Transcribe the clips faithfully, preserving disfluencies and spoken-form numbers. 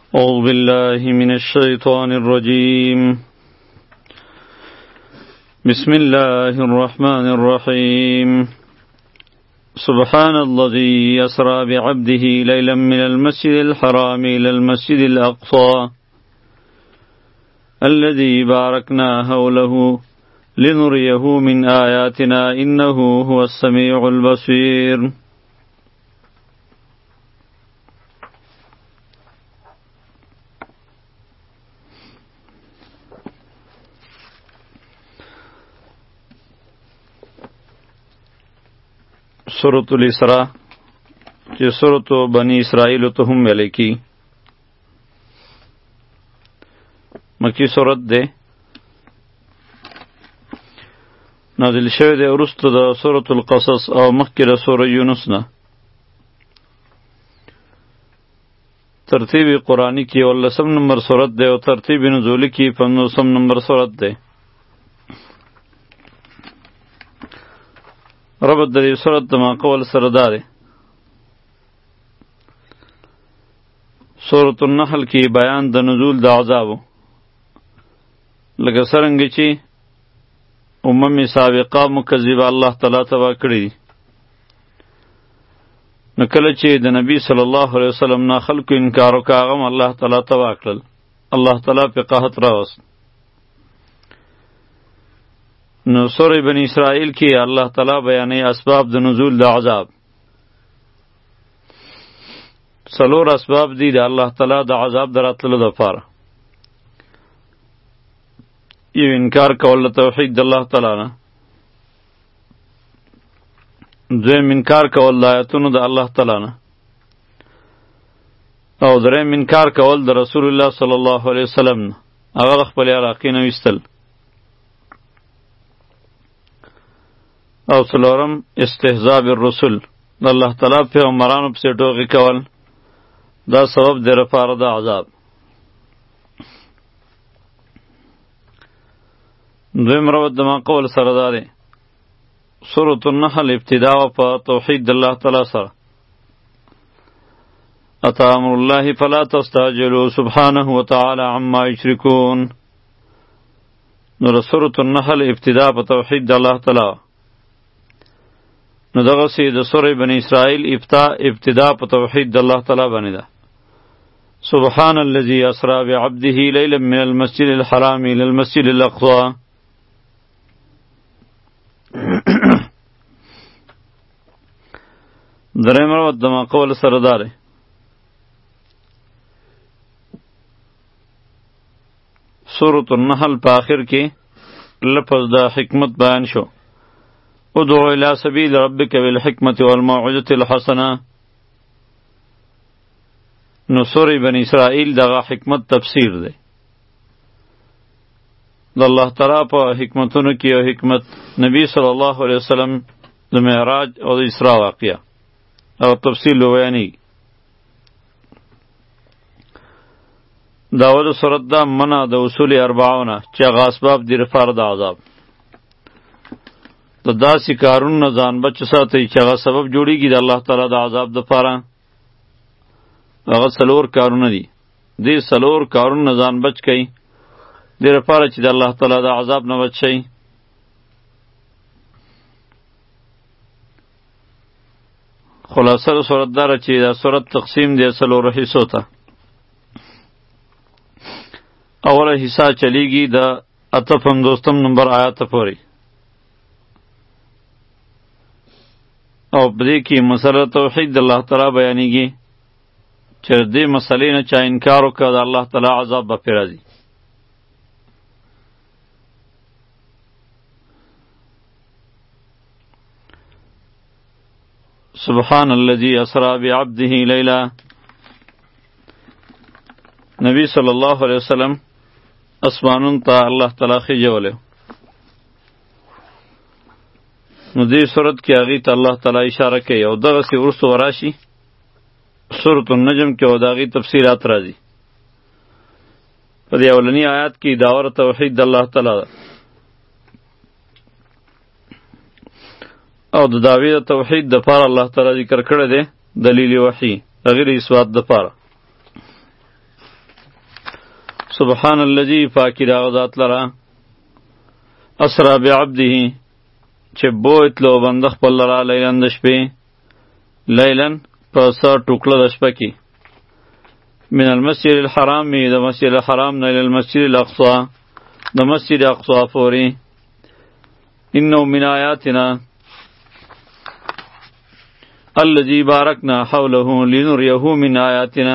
أعوذ بالله من الشيطان الرجيم. بسم الله الرحمن الرحيم. سبحان الذي أسرى بعبده ليلا من المسجد الحرام إلى المسجد الأقصى الذي باركنا حوله لنريه من آياتنا إنه هو السميع البصير. سورة الاسراء چې سورة بنی اسرائیل ته هم ویل کی مکی سورت ده نازل شوی ده وروسته د سورة القصص او مخکې د سورة یونس نه. ترتیب قرآنی کې ولسم نمبر سورت ده او ترتیب نزولی کې پنځوسم نمبر سورت ده. ربط د دې سورت د ما قول سره دا دی. سورة النحل کې بیان د نزول د عذابو لکه څرنګه چې امم سابقه مکذبه الله تعالی تبا کړي دي. نو کله چې د نبی صلی الله علیه وسلم نه خلکو انکار وکړ هغه الله تعالی تبا کړل. الله تعالی په قحط راوست. نو سورة بنی اسرائیل کې الله تعالی بیانې اسباب د نزول د عذاب. څلور اسباب دي د الله تعالی د عذاب د راتلو دپاره. یو انکار کول د توحید د الله تعالی نه، دویم انکار کول د آیاتونو د الله تعالی نه، او دریم انکار کول د رسول الله صلی الله علیه وسلم نه، هغه د خپلې علاقې نه ویستل. او څلورم استهزاء بالرسل، د الله تعالی پیغمبرانو پسې ټوکې کول، دا سبب دی لپاره د عذاب. دویم ربط د ما قول سره دا دی. سورة النحل ابتدا و په توحید د الله تعالی سره. اتی امر الله فلا تستعجلوا سبحانه وتعالى عما یشرکون. نو سورة النحل ابتدا په توحید د الله تعالی، نو دغه سی د سورې بنی اسرائیل ابتدا په توحید د الله تعالی باندې ده. سبحان الذي اسرى بعبده ليلا من المسجد الحرام الى المسجد الاقصى. دریم ربط د ما قول سره دا دی. سورة النحل په آخر کې لفظ د حکمت بیان شو. ادعو الى سبیل ربک بالحکمت والموعظة الحسنه. نو سورة بنی اسرائیل دغه حکمت تفسیر دی. د الله تعالی په حکمتونو کې یو حکمت نبی صلی الله علیه وسلم د معراج او د اسراء واقعه او تفصیل بیانې. داود سورت دا منع د اصول اربعونه چې هغه اسباب دي لپاره د عذاب. د داسې کارونو نه ځان بچ ساتئ چې هغه سبب جوړیږي د الله تعالی د عذاب دپاره. هغه څلور کارونه دي. دې څلور کارونو نه ځان بچ کئ دې لپاره چې د الله تعالی د عذاب نه بچ شئ. خلاصه د صورت داره چې دا صورت تقسیم دی څلورو حصو ته. اوله حصہ چلیږي د اته پنځوستم نمبر آیات پورې، او په دې کې مسله توحید د الله تعالی بیانېږي چې دې مسلې نه چا انکار وکړ د الله تعالی عذاب به پرې راځي. سبحان الذي اسرى بعبده لیلا. نبی صلی الله علیه وسلم اسمانون ته الله تعالی خېژولی. نو دې صورت کې هغې ته الله تعالی اشاره کوي او دغسې وروسته وراشي سورة النجم کې او د هغې تفصیلات راځي. په دې اولني آیات کې داور توحید د الله تعالی ده او د دعوی د توحید د پاره الله تعالی ذکر کړی دی دلیل وحی د غیر اثبات د پاره. سبحان الذي پاکی دا غذات لرا اسرا بعبده چه بوتلو بندخ پل لرا لیلن دشپی لیلن پسا ټوکله دشپا کی من المسجد الحرام می دا مسجد الحرام نیل المسجد الاقصى دا مسجد اقصى فوری انو من آیاتنا الذي بارکنا حوله لنریه من آیاتنا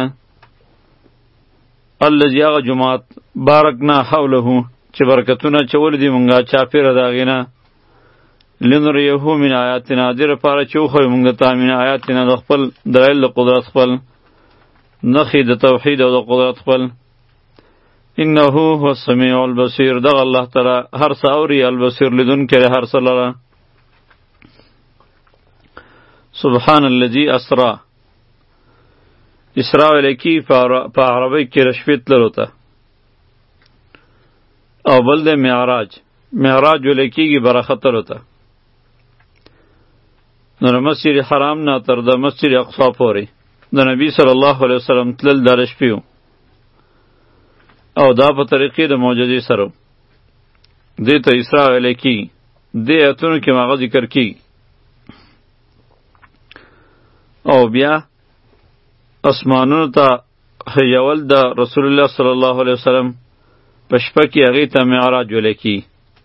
الذي آغا جماعت بارکنا حوله چه برکتونه چول دی منگا چاپیر داغینا لنریه من آیاتنا دیر پارا چوخوی منگتا من آیاتنا دا خپل دلائل دا قدرت خپل نخی دا توحید و دا قدرت خپل انه هو السمیع البصیر دغ الله تعالی هر ساوری البصیر لدن کره هر سلرا سبحان الذي اسرا اسراء الیکی پا عربی کی رشفیت لروتا او بل ده معراج معراج الیکی گی براخطر ہوتا نو مسجد حرام نا تر د مسجد اقصا پوری د نبی صلی الله علیه وسلم تلل درش پیو او دا په طریقې د معجزې سره دې ته اسراء الیکی دې اتونو کې ماغه ذکر کی او بیا اسمانونو ته خیول د رسول الله صلی الله علیه وسلم په شپه کې هغې ته معراج ویلی کی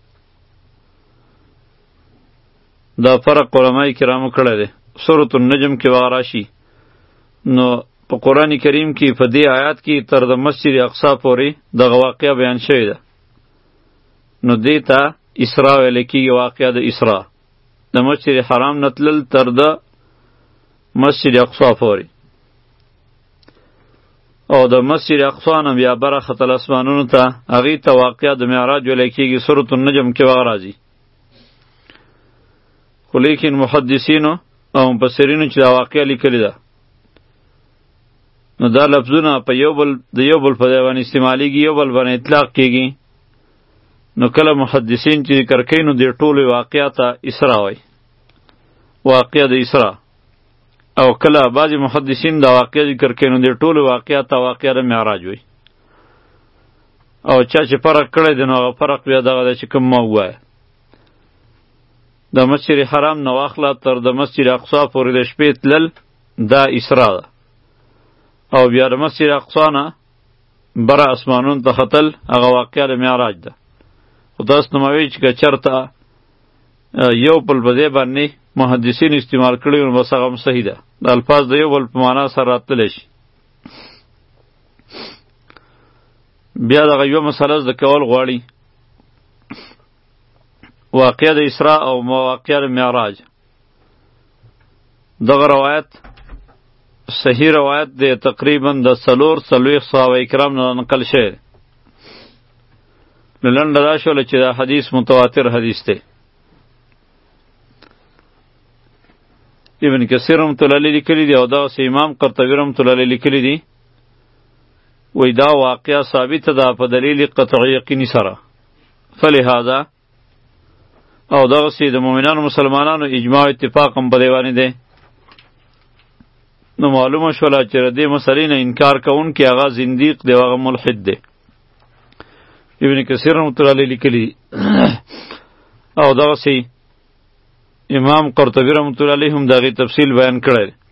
دا فرق علماء کرامو کړی دی سورة النجم کې واغ راشي نو په قرآن کریم کې په دې آیات کې تر د مسجد اقصا پورې دغه واقعه بیان شوې ده نو دې ته اسراء ویلی کېږي واقعه د اسراء د مسجد حرام نه تلل تر د مسجد اقصا پورې او د مسجد اقصا نه بیا برختل اسمانونو ته هغې ته واقعه د معراج ویلی کېږي سورة النجم کې واغ راځي خو لیکن محدثینو او مفسرینو چې دا واقعه لیکلې ده نو دا لفظونه په یو بل د یو بل په ځای باندې استعمالیږي یو بل باندې اطلاق کېږي نو کله محدثین چې ذکر کوي نو دې ټولې واقعه ته اسراء وایي واقعه د اسراء او کله بعضې محدثین دا واقعه ذکر کوي نو دې ټولې واقعه ته واقعه د معراج وایي او چا چې فرق کړی دی نو هغه فرق بیا دغه دی چې کوم ما ووایه د مسجد حرام نه واخله تر د مسجد اقصا پورې د شپې تلل دا اسراء ده او بیا د مسجد اقصا نه بره اسمانونو ته ختل هغه واقعه د معراج ده خو تاسو نو موی چې که چېرته یو بل په ځای باندې محدثین استعمال کړي نو بس هغه هم صحیح ده د الفاظ د یو بل په معنا سره راتلی شي بیا دغه یوه مسله زده کول غواړي واقعه د اسراء او واقعه د معراج دغه روایت صحیح روایت دی تقریبا د څلور څلوېښت صحابه کرام نه نقل شوی نو لنډه دا شوله چې دا حدیث متواتر حدیث دی ابن کثیر رحمة الله علیه لیکلی دی او دغسې امام قرطبي رحمة الله علیه لیکلی دی وی دا واقعه ثابته ده په دلیل قطعي یقیني سره فلهذا او دغسې د مؤمنانو مسلمانانو اجماع اتفاق هم په دې باندې دی نو معلومه شوله چې د دې مسلې نه انکار کوونکی هغه زندیق دی او هغه ملحد دی ابن کثیر رحمة الله علیه لیکلی او دغسې امام قرطبي رحمة الله علیه هم د هغې تفصیل بیان کړی دی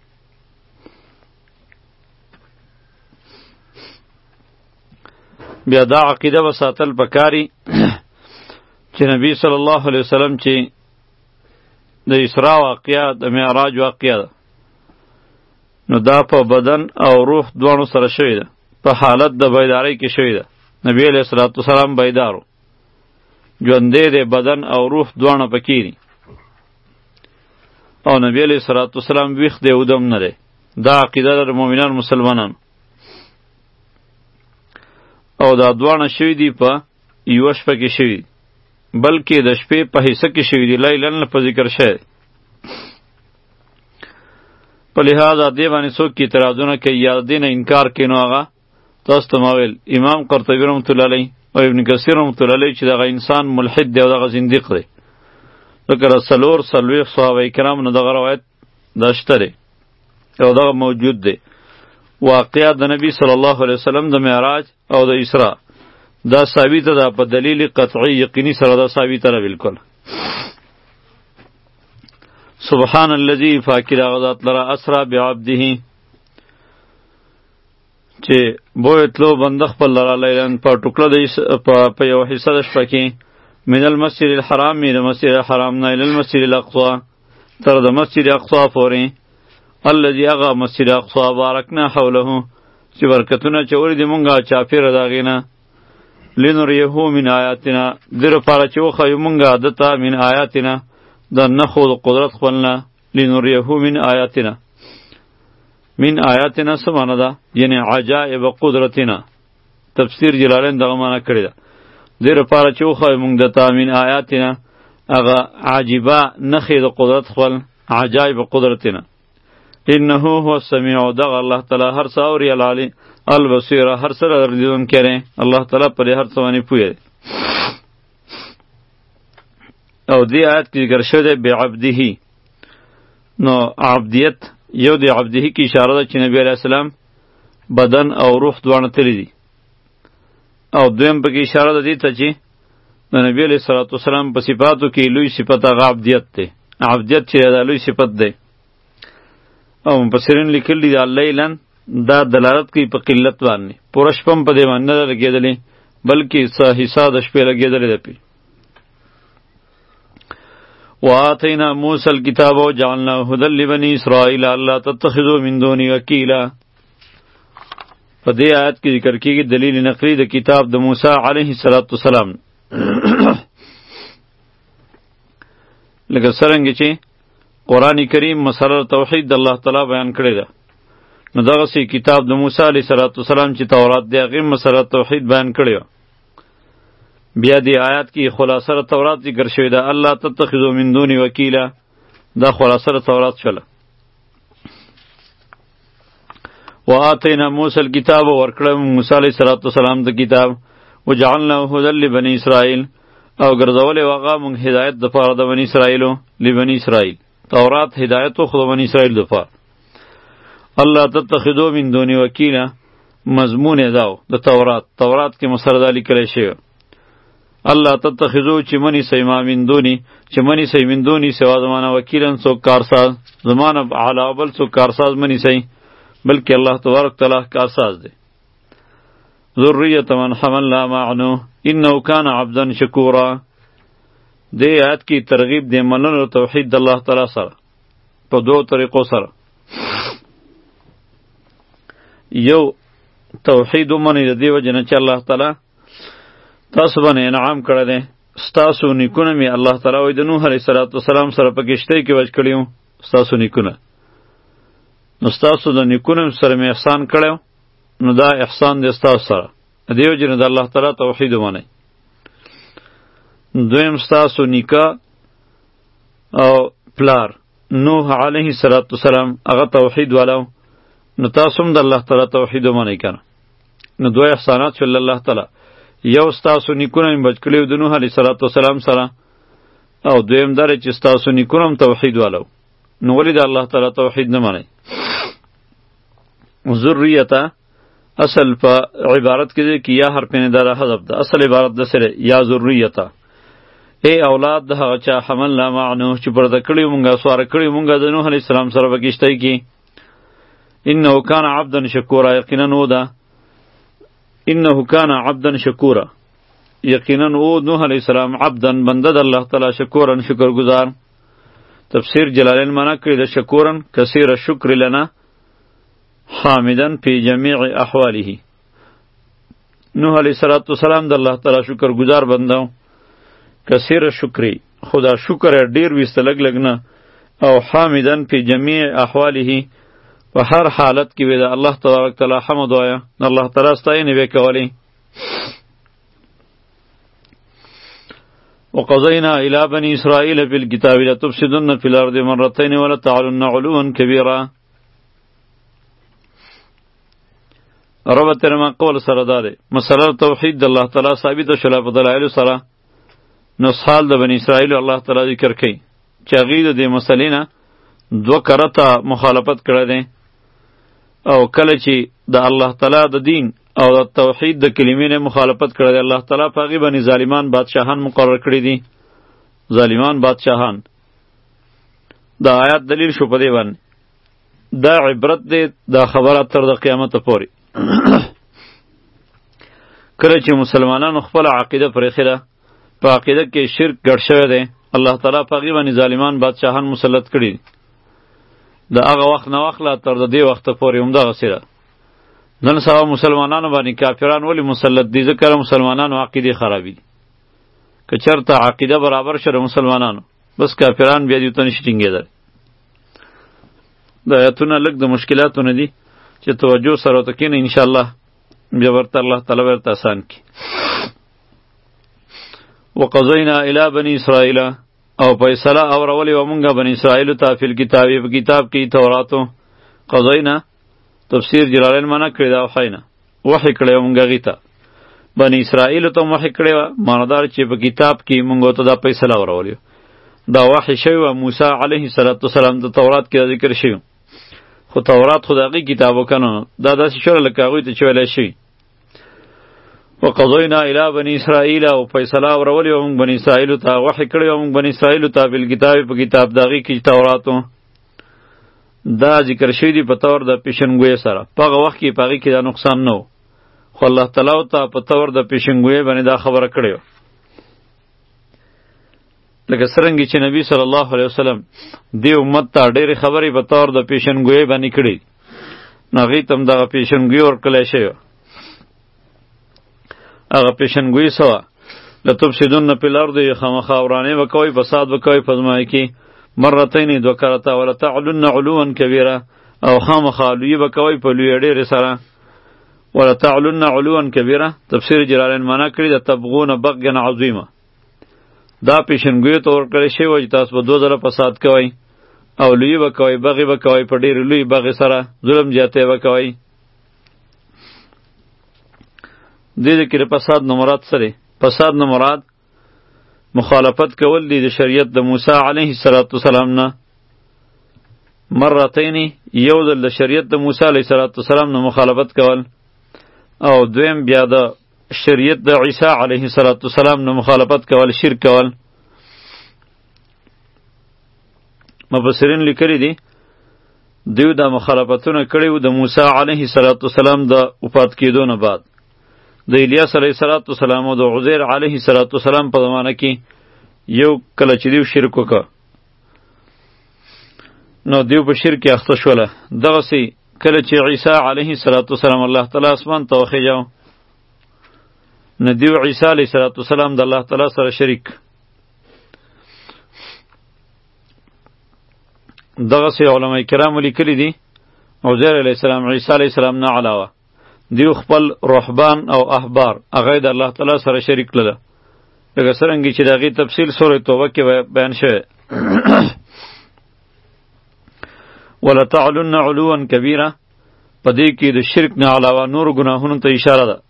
بیا دا عقیده به ساتل پکاري چې نبی صلی الله علیه وسلم چې د اسراء واقعه د معراج واقعه ده نو دا په بدن او روح دواړو سره شوې ده په حالت د بیدارۍ کې شوې ده نبی علیه الصلاة والسلام بیدارو ژوندی دی بدن او روح دواړه پکې دي او نبی علیه الصلاة والسلام ویښ دی ودم نه دی دا عقیده ده د مؤمنانو مسلمانانو او دا دواړه شوي دي په یوه شپه کې شوي بلکې د شپې په حصه کې شوي دي لیلن په ذکر شوی په لحاظ دې باندې څوک اعتراضونه کوي یا دې نه انکار کوي نو هغه تاسو ته ما ویل امام قرطبي رحمة الله علیه او ابن کثیر رحمة الله علیه چې دغه انسان ملحد دی او دغه زندیق دی ځکه د څلور څلوېښت صحابه کرامو نه دغه روایت دا شته دی او دغه موجود دی واقعه د نبی صلی الله علیه وسلم د معراج او د اسراء دا ثابته ده په دلیل قطعی یقینی سره دا ثابته ده بالکل. سبحان الذي فاکر غذات لرا اسرا بعبده چې بویتلو بند خپل لرا لیلن په ټوکړه د په یو حصه د شپه کې من المسجد الحرام من المسجد الحرام نه الى المسجد الاقصى تر د مسجد اقصی پورې الذي اغا مسجد اقصی بارکنا حوله چې برکتونه چوري دی مونږه چاپیره داغینه لنریه من آیاتنا در پاره چې وخه مونږه دته من آیاتنا د نخو د قدرت خپلنا لنریه من آیاتنا من آیاتنا سمانه ده یعنی عجائب قدرتنا تفسیر جلالین دغه معنی کړی ده در پاره چې وخه مونږ دته من آیاتنا اغه عجیبه نخې د قدرت خپل عجائب قدرتنا انه هو السمیع دغه الله تعالی هر څه اوري العلی البصیر هر څه رلیدون کړي الله تعالی پر هر څه باندې پوهه. او دی آیت کې ذکر شوی دی بعبده نو عبدیت یو دی عبده کی اشاره ده چې نبی علیہ السلام بدن او روح دواړه تللی دي او دویم پکې اشاره ده دې ته چې د نبی علیہ الصلوۃ والسلام په صفاتو کې لوی صفت هغه عبدیت دی. عبدیت چې دا لوی صفت دی او مفسرین لیکلی دی لیلن دا دلالت کوي په قلت باندې پوره شپه په دې باندې نه لګېدلې بلکې څه حصہ د شپې لګېدلې ده پې. وآتینا موسی الکتاب وجعلناه هدى لبني اسرائیل الا تتخذوا من دوني وکیلا. په دې آیت کې ذکر کېږي دلیل نقلی د کتاب د موسی علیه السلام لکه څرنګه چې قرآن کریم مسله توحید د الله تعالی بیان کړی ده نو دغسې کتاب د موسی علیه السلام چې تورات دی هغې مسله توحید بیان کړی وه. بیا دې آیات کې خلاصه تورات ذکر شوی ده الله تتخذوا من دوني وکیلا دا خلاصه تورات شوله. وآتینا موسی الکتاب ورکړه موسی علیه السلام د کتاب وجعلناه هدى لبني اسرائیل او ګرځولې هغه مونږ هدایت دپاره د بني اسرائیلو لبني اسرائیل تورات هدایت خو د بني اسرائیل دپاره. الله تتخذوا من دوني وکیلا مضمون یې داو د تورات تورات کې مسله دا لیکلی شوی الله تتخذوا چې منی سئ ما من دوني چې منی سئ من دوني سوا زمانه وکیلا څوک کارساز زمانه علاوه بل څوک کارساز منی سئ بلکې الله تبارک تعالی کارساز دی. ذریة من حملنا مع نوح انه کان عبدا شکورا. دې آیت کې ترغیب دی منلو توحید د الله تعالی سره په دوه طریقو سره. یو توحید ومنئ د دې وجې نه چې الله تعالی تاسو باندې انعام کړی دی ستاسو نیکونه مې الله تعالی وایي د نوح علیه السلام سره په کښتۍ کې وچ کړي وو ستاسو نیکونه نو ستاسو د نیکونه سره مې احسان کړی نو دا احسان دی ستاسو سره د دې وجې نه د الله تعالی توحید ومنئ. دویم ستاسو نیکه او پلار نوح علیه السلام هغه توحید والا نو تاسو هم د الله تعالی توحید ومنئ کنه نو دوه احسانات شول الله تعالی. یو ستاسو نیکونه مې بچ کړي د نوح علیه السلام سره او دویم دا چې ستاسو نیکونه هم توحید والا نو ولې د الله تعالی توحید نه منئ. ذریته اصل په عبارت کې دی کې یا حرف نداره حذف ده اصل عبارت د سره یا ذریته ای اولاد د هغه چا حملنا مع نوح چې پرده کړي مونږه سواره کړي مونږه د نوح علیه السلام سره په کښتۍ کې انه کان عبدا شکورا یقینا و ده انه کان عبدا شکورا یقینا او نوح علیه السلام عبدا بنده د الله تعالی شکورا شکر گزار. تفسیر جلالین معنا کړی د شکورا کثیر الشکر لنا حامدا فی جمیع احواله. نوح علیه السلام د الله تعالی شکر گزار بنده کثیر شکری خدا شکر ډیر ویسته لګ لګ نه او حامدا فی جمیع احواله په هر حالت کې وی د الله تبارک تعالی حمد وایا الله تعالی ستاینه وکولی. وقضینا الی بنی اسرائیل فی الکتاب لتفسدن فی الارض مرتین ولتعلن علوا کبیرا. ربط رما قول سره داره مسله توحید د الله تعالی ثابت شوله په دلایل سره نو حال د بنی اسرائیل الله تعالی ذکر کوي چې هغې د دې مسلې نه دوه کرته مخالفت کړی دی او کله چې د الله تعالی د دین او د توحید د کلمې نه مخالفت کړی دی. الله تعالی په هغې باندې ظالمان بادشاهان مقرر کړي دي. ظالمان بادشاهان. دا آیات دلیل شو په دې باندې. دا عبرت دی دا خبره تر د قیامته پورې. کله چې مسلمانانو خپل عقیده پرېښې ده، په عقیده کې شرک ګډ شوی دی، الله تعالی په هغې باندې ظالمان بادشاهان مسلط کړي دي. د هغه وخت نه واخله تر د دې وخته پورې همدغسې ده. نن سبا مسلمانانو باندې کافران ولې مسلط دي؟ ځکه مسلمانانو عقیدې خرابې دي. که چېرته عقیده برابر شوه د مسلمانانو، بس کافران بیا دې ته نشي ټینګېدلی. د آیتونه لږ د مشکلاتو نه دي چې توجه سره ورته کښېنئ، انشاءالله بیا ورته الله تعالی ورته اسان کړي. وقضینا الی بني اسرائیل، او فیصله اورولې وه مونږه بني اسرائیلو ته فی الکتاب، په کتاب کې توراتو. قضینا تفسیر جلالین معنا کړې ده وحی نه، وحی کړی وه مونږ هغې ته، بني اسرائیلو ته وحی کړې وه، معنادار چې په کتاب کې مونږ ورته دا فیصله اورولې وه. دا وحی شوی وه موسی علیه السلام د تورات کې ذکر شوی، خو تورات خو د هغې کتاب و که نه، دا داسې شوله لکه هغوی ته چې ویلی شوي. وقضینا الی بني اسرائیل، او فیصله اورولې وه مونږ بني اسرائیلو ته، وحی کړې وه مونږ بني اسرائیلو ته بالکتاب، په کتاب د هغې کې توراتو. دا ذکر شوي دي په طور د پیشنګویۍ سره. په هغه وخت کې په هغې کې دا نقصان نه و، خو الله تعالی ورته په طور د پیشنګویۍ باندې دا خبره کړې وه. لکه څرنګه چې نبی صلی الله علیه وسلم دې امت ته ډېرې خبرې په طور د پیشنګویۍ باندې کړي، نو هغې ته هم دغه پیشنګویي ورکړلی شوې وه. هغه پیشنګویي څه وه؟ لتفسدن فی الارض، خامخا ورانې به کوئ، فساد به کوئ په ځمکه کې، مرتین دوه کرته، ولتعلن علوا کبیره، او خامخا لویي به کوئ په لویې ډېرې سره. ولتعلن علوا کبیره تفسیر جلالین معنا کړي د تبغون بغیا عظیمه. دا پیشنګویو ته ورکړی شوی وه چې تاسو به دوه ځله فساد کوئ او لویي به کوئ، بغې به کوئ، په ډېرې لویې بغې سره ظلم زیاتی به کوئ. دې دې کې د فساد نه مراد څه دی؟ فساد نه مراد مخالفت کول دی د شریعت د موسی علیه السلام نه. مرتین یو ځل د شریعت د موسی علیه السلام نه مخالفت کول، او دویم بیا د شریعت د عیسی علیه السلام نه مخالفت کول، شرک کول. مفسرین لیکلی دي دوی دا مخالفتونه کړي وو د موسی علیه السلام د وفات کېدو نه بعد. د الیاس علیه السلام او د عزیر علیه السلام په زمانه کې یو کله چې دیو شرک وکړه، نو دیو په شرک کې اخته شوله. دغسې کله چې عیسی علیه السلام الله تعالی اسمان ته وخېژاو، نو دیو عیسی علیه السلام د الله تعالی سره شریک. دغسې علماء کرامو لیکلي دي عزیر علیه السلام عیسی علیه السلام نه علاوه دیو خپل رهبان او احبار هغه د الله تعالی سره شریک کړل، لکه څرنګه چې د هغې تفصیل سورې توبه کې بیان شوی. ولتعلن علوا کبیره، په دې کې د شرک نه علاوه نور ګناهونو ته اشاره ده.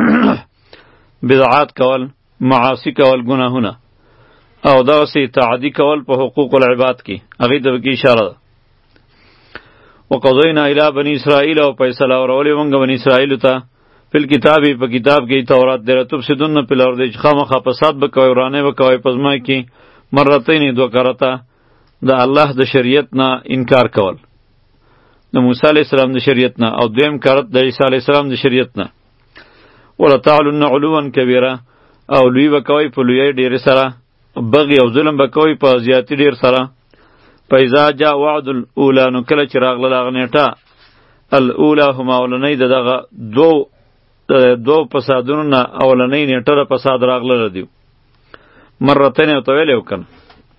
بدعات کول، معاصی کول، ګناهونه، او دغسې تعدی کول په حقوق العباد کې، هغې ته پکې اشاره ده. وقضینا الی بنی اسرائیل، او فیصله اورولې مونږ بني اسرائیلو ته فی الکتاب، په کتاب کې تورات دی، لتفسدن فی الارض، چې خامخا فساد به کوئ، ورانې به کوئ په ځمکه کې، مرتین دوه کرته، د الله د شریعت نه انکار کول، د موسی علیه السلام د شریعت نه، او دویم کرت د عیسی علیه السلام د شریعت نه. ولتعلن علوا کبیره، او لوی به کوئ په لویۍ ډېرې سره، بغي او ظلم به کوئ په زیاتي ډېر سره. فاذا جاء وعد الاولی، نو کله چې راغله هغه نیټه الاولی هما اولنۍ د دغه دو دو فسادونو نه اولنۍ نیټه د فساد راغله دیو. مرتین ورته ویلی و کنه،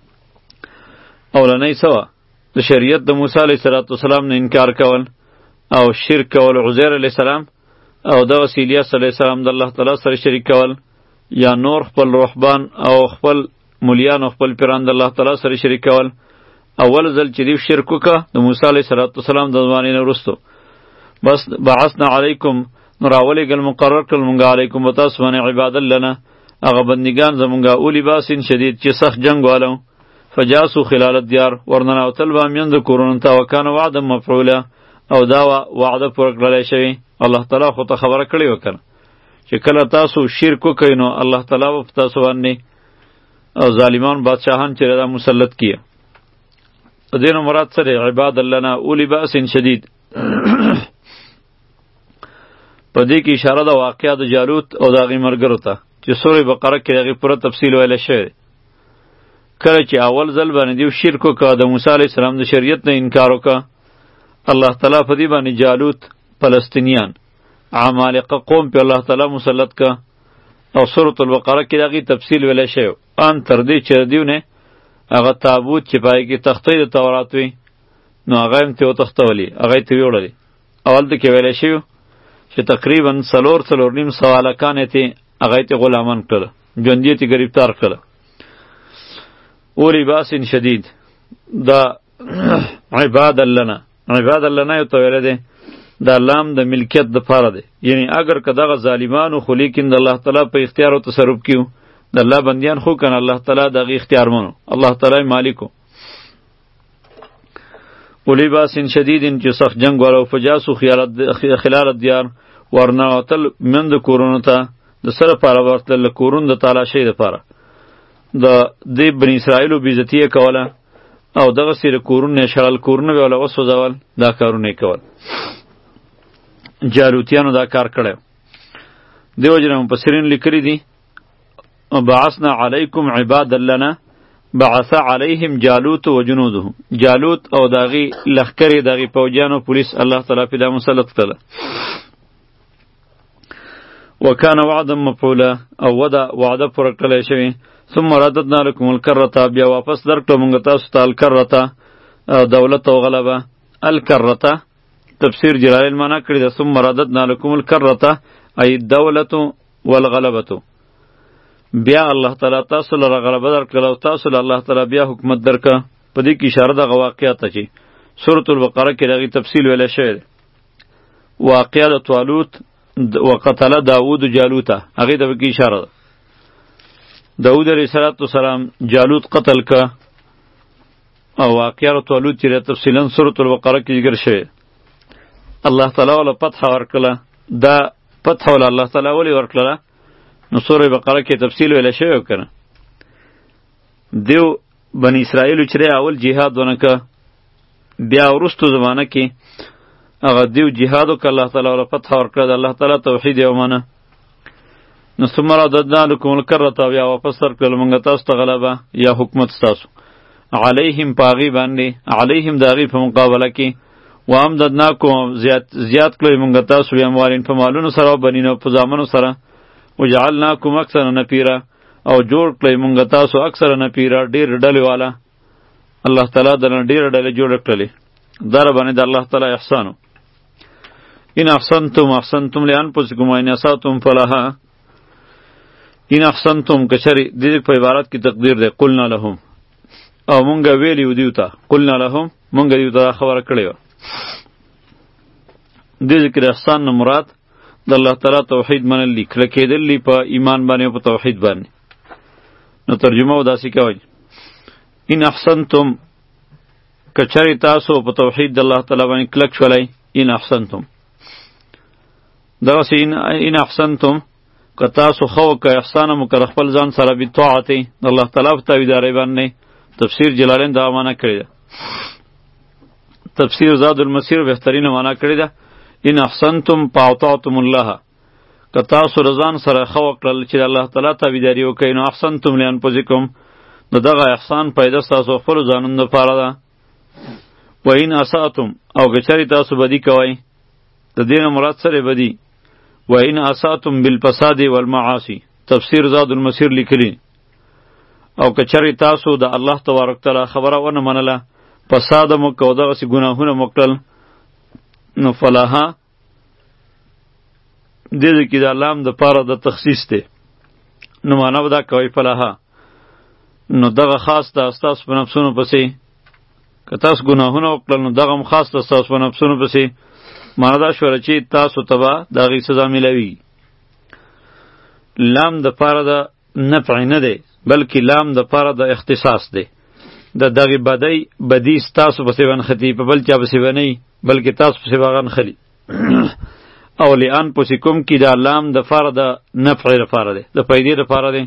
اولنۍ څه وه؟ د شریعت د موسی علیه السلام نه انکار کول او شرک کول، عزیر علیه السلام او دغسې الیاس علیه السلام د الله تعالی سره شریک کول، یا نور خپل رهبان او خپل مولیان او خپل پیران د الله تعالی سره شریک کول. اول ځل چې دیو شرک وکړه د موسی علیه السلام د زمانې نه وروستو، بس بعثنا علیکم، نو راولېږل مقرر کړل مونږه علیکم په تاسو باندې عبادا لنا، هغه بندګان زمونږه اولی باسین شدید چې سخت جنګ والو. فجاسو خلال الدیار، ورننوتل به میند کورونو ته، وکانه وعدا مفعولا، او دا وعده پوره کړلی شوې. الله تعالی خو ته خبره کړې وه کنه چې کله تاسو شرک وکئ نو الله تعالی به په تاسو باندې او ظالمان بادشاهان چې دا مسلط کیه. د دې نه مراد څه دی؟ عباد الله نه اولی بأس شدید. په دې کې اشاره ده واقعه د جالوت او د هغې ملګرو ته چې سورې بقره کې د هغې پوره تفصیل ویلی شوی. کله چې اول ځل باندې دیو شرک وکړه، د موسی علیه السلام د شریعت نه انکار وکړه، الله تعالی په دې باندې جالوت، فلسطینیان، عمالقه قوم په الله تعالی مسلط که. او سورة البقره کې د هغې تفصیل ویلی شوی. ان تر دې چې دیو نه هغه تابوت چې پای کې تختې د تورات وي نو هغه هم ترې وتښتولي، هغه یې ترې ویوړلې. اولته کې ویلی شوي چې تقریبا څلور څلور نیم سوه هلکان یې ترې هغه یې ترې غلامان کړله، ژوندي یې ترې ګرفتار کړله. اولی باس شدید دا عباد الله نه، عباد الله نه یو ته ویلی دی دا لام د ملکیت دپاره دی، یعنی اگر که دغه ظالمانو خو لیکن د الله تعالی په اختیار او تصرف کیو، د الله بندیان خو کنه الله تعالی دغه اختیار منو، الله تعالی مالکو. اولی باس شدید چې سخت جنگ والا فجاسو خلال الدیار ورنوتل من د کورونو ته د سره پاره ورتل کورون د تالاشۍ دپاره د دې بني اسرائیلو بېعزتي یې کوله او دغسې د کورونه یې شړل، کورونه به یې وله وسوځول، دا کارونه یې کول. جالوتیانو دا کار کړی. دې وجې نه مفسرین لیکلي دي بعثنا علیکم عبادا لنا بعث علیهم جالوت و جنوده. جالوت او داغي لخکرې داغي پوجیانو پولیس الله تعالی په دا مسلط کړله. وکانه وعدا مفعولا او ودا وعده پوره کړلی شوې. ثم رددنا لكم الکرة بیا واپس درکړو موږ تاسو ته الکرة دولت او غلبه. الکرة تفسیر جلالین معنا کړی ده ثم رددنا لكم الکرة ای الدولة والغلبة. بیا الله تعالی تاسو له غلبه درکړه او تاسو له الله تعالی بیا حکومت درکړه. په دې کې اشاره ده واقعیت ته چې سورة البقره کې دغه تفصیل ویل شوی دی. واقعه د طالوت وقتل داوود جالوته هغې ته پکې اشاره ده. داود علیه السلام جالوت قتل که او واقعه د طالوت چې تفصیلا سورة البقره کې ذکر شوی. الله تعالی وله فتح ورکړله. دا فتح وله الله تعالی ولې ورکړله؟ نو سوره بقره کې تفصیل ویل شوی کنه. دیو بنی اسرائیل چې اول جهاد ونه که، بیا وروستو زمانه کې هغه دیو جهاد وکړه، الله تعالی وله فتح ورکړه، د الله تعالی توحید یې ومنه. نو ثم رددنا لکم الکرة بیا واپس درکړل موږ تاسو ته غلبه یا حکومت ستاسو علیهم په هغې باندې، علیهم د هغې په مقابله کې. وامددناکم زیات زیات کړی موږ تاسو باموالین په مالونو سره او بنینو په زامنو سره. وجعلناکم اکثر نفیرا او جوړ کړی مونږ تاسو اکثر نفیرا ډېر ډلې والا. الله تعالی درنه ډېرې ډلې جوړې کړلې. دا راباندې د الله تعالی احسانو. ان احسنتم احسنتم لانفسکم وان اسأتم فلها. ان احسنتم کچری دې په عبارت کې تقدیر دی قلنا لهم او مونږ ویلی دیو ته قلنا لهم مونږ دیو ته خبره کړې وه. دې ذکر احسان نه مراد د الله تعالی توحید منل کله کېدل په ایمان باندې او په توحید باندې. نو ترجمه و داسې کوي ان احسنتم کچری تاسو په توحید د الله تعالی باندې کلک شولئ. ان احسنتم دغسې ان احسنتم که تاسو ښه وکړئ احسان مو که خپل ځان سره بطاعت د الله تعالی په تابعدارۍ باندې. تفسیر جلالین دا معنا کړې ده. تفسیر زاد المسیر بهترینه معنا کړې ده ان احسنتم فاطعتم الله. که تاسو رضان سره ښه وکړل چې الله تعالی تابعداري وکړئ نو احسنتم لانفسکم نو دغه احسان پیدا ستاسو خپلو ځانونو دپاره ده. و ان اسأتم او که چېرې تاسو بدي کوئ د دې نه مراد سره بدي. و ان اسأتم بالفساد والمعاصي تفسیر زاد المسیر لیکلی. او که چېرې تاسو د الله تبارک تعالی خبره ونه منله فساد مو کو دغسې ګناهونه مو کړل نو فلاها دې کې د لام د پاره د تخصیص دی. نو معنا به دا کوي فلاها نو دغه خاص د ستاسو په نفسونو پسې که تاسو ګناهونه وکړل نو دغه هم خاص د ستاسو په نفسونو پسې. معنا دا شوله چې تاسو ته به د هغې سزا میلاویږي. لام د پاره د نفع نه دی بلکې لام د پاره د اختصاص دی. د دغه بدی بدی ستاسو پسې ونختی په بل چا پسې ونی بلکې تاسو پسې واغن خلی او لئن پسکم کی دا لام د فار د نفع لپاره ده د پیدې لپاره ده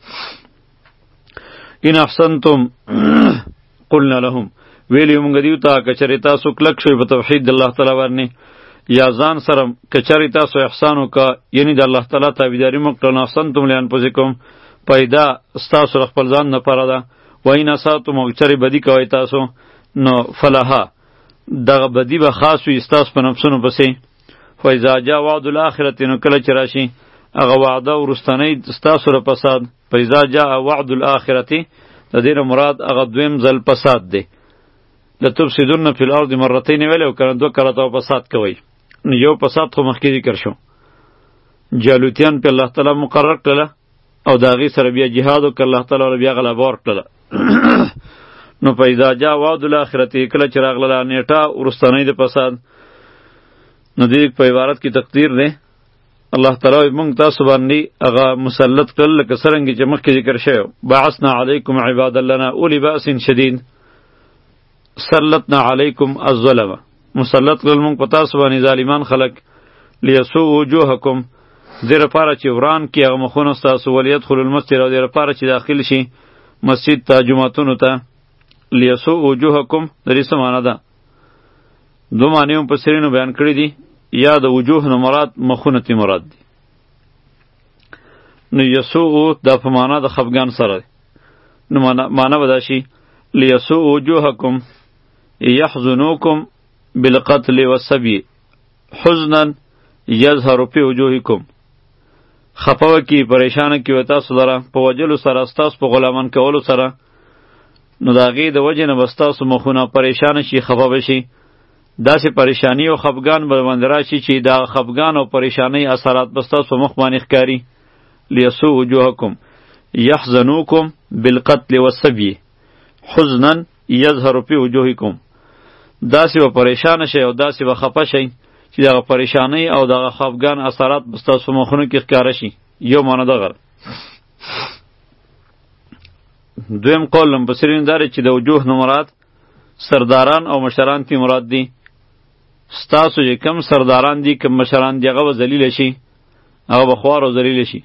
ان احسنتم قلنا لهم ویلی مونږ دیو ته کچری تاسو کلک شوی په توحید د الله تعالی ورنه یا ځان سره کچری تاسو احسان وکا یعنی د الله تعالی تابعداري مکړه احسنتم لئن پسکم پیدا تاسو خپل ځان نه پاره ده وین اساتم کچری بدی کوي تاسو نو فلها دغه بدی به خاص وي تاسو په نفسونو پسې فاذا جاء وعد الاخرة نو کله چې راشي هغه وعده ورستنی ستاسو را فساد فاذا جاء وعد الاخرة د دې مراد هغه دویم ځل فساد دی لتفسدون فی الارض مرتين ویلو کنه دوه کړه فساد کوي نو یو فساد خو مخکې ذکر شو جالوتیان په الله تعالی مقرر کړه او داغي سره بیا جهاد او الله تعالی بیا غلبه ورکړه نو فاذا جاء وعد الاخرة کله چې راغله نیټه ورستنی د فساد نو دې په عبارت کې تقدیر ده الله تعالی مونږ تاسو باندې هغه مسلط کړل لکه څنګه چې مخکې ذکر شوی بعثنا علیکم عبادا لنا اولی باس شدید سلطنا علیکم الظلم مسلط کړل مونږ په تاسو باندې ظالمان خلق لیسوء وجوهکم دې لپاره چې وران کې هغه مخونه تاسو ولیدخل المسجد او دې لپاره چې داخل شي مسجد ته جمعتون ته لیسوء وجوهکم درې څه معنا ده دو معنی هم په سرینو بیان کړی دي یا د وجوه نه مراد مخونه تی مراد دي نو یسوء دا په معنا د خفګان سره نو معنا به دا شي لیسوء وجوهکم یحزنوکم بالقتل والسبی حزنا یظهر فی وجوهکم خفه کی پریشان کی وتا سره په وجلو سره استاس په غلامان کولو سره نو داغي د وجه نه بستاسو مخونه پریشان شي خفه بشي داسې پریشانی او خفګان به باندې راشي چې دا خفګان او پریشانی اثرات بستاسو په مخ باندې ښکاري لیسوء وجوهکم یحزنوکم بالقتل والسبی حزنا یظهر فی وجوهکم داسې به پریشان شي او داسې به خفه شي چې دغه پریشانی او دغه خفګان اثرات بستاسو په مخونو کې ښکاره شي یو معنی دغه دویم قول مفسرین داره چې د وجوه نه مراد سرداران او مشران تی مراد دي ستاسو چې کم سرداران دي کم مشران دي هغه به ذلیل شي هغه به خوار او ذلیل شي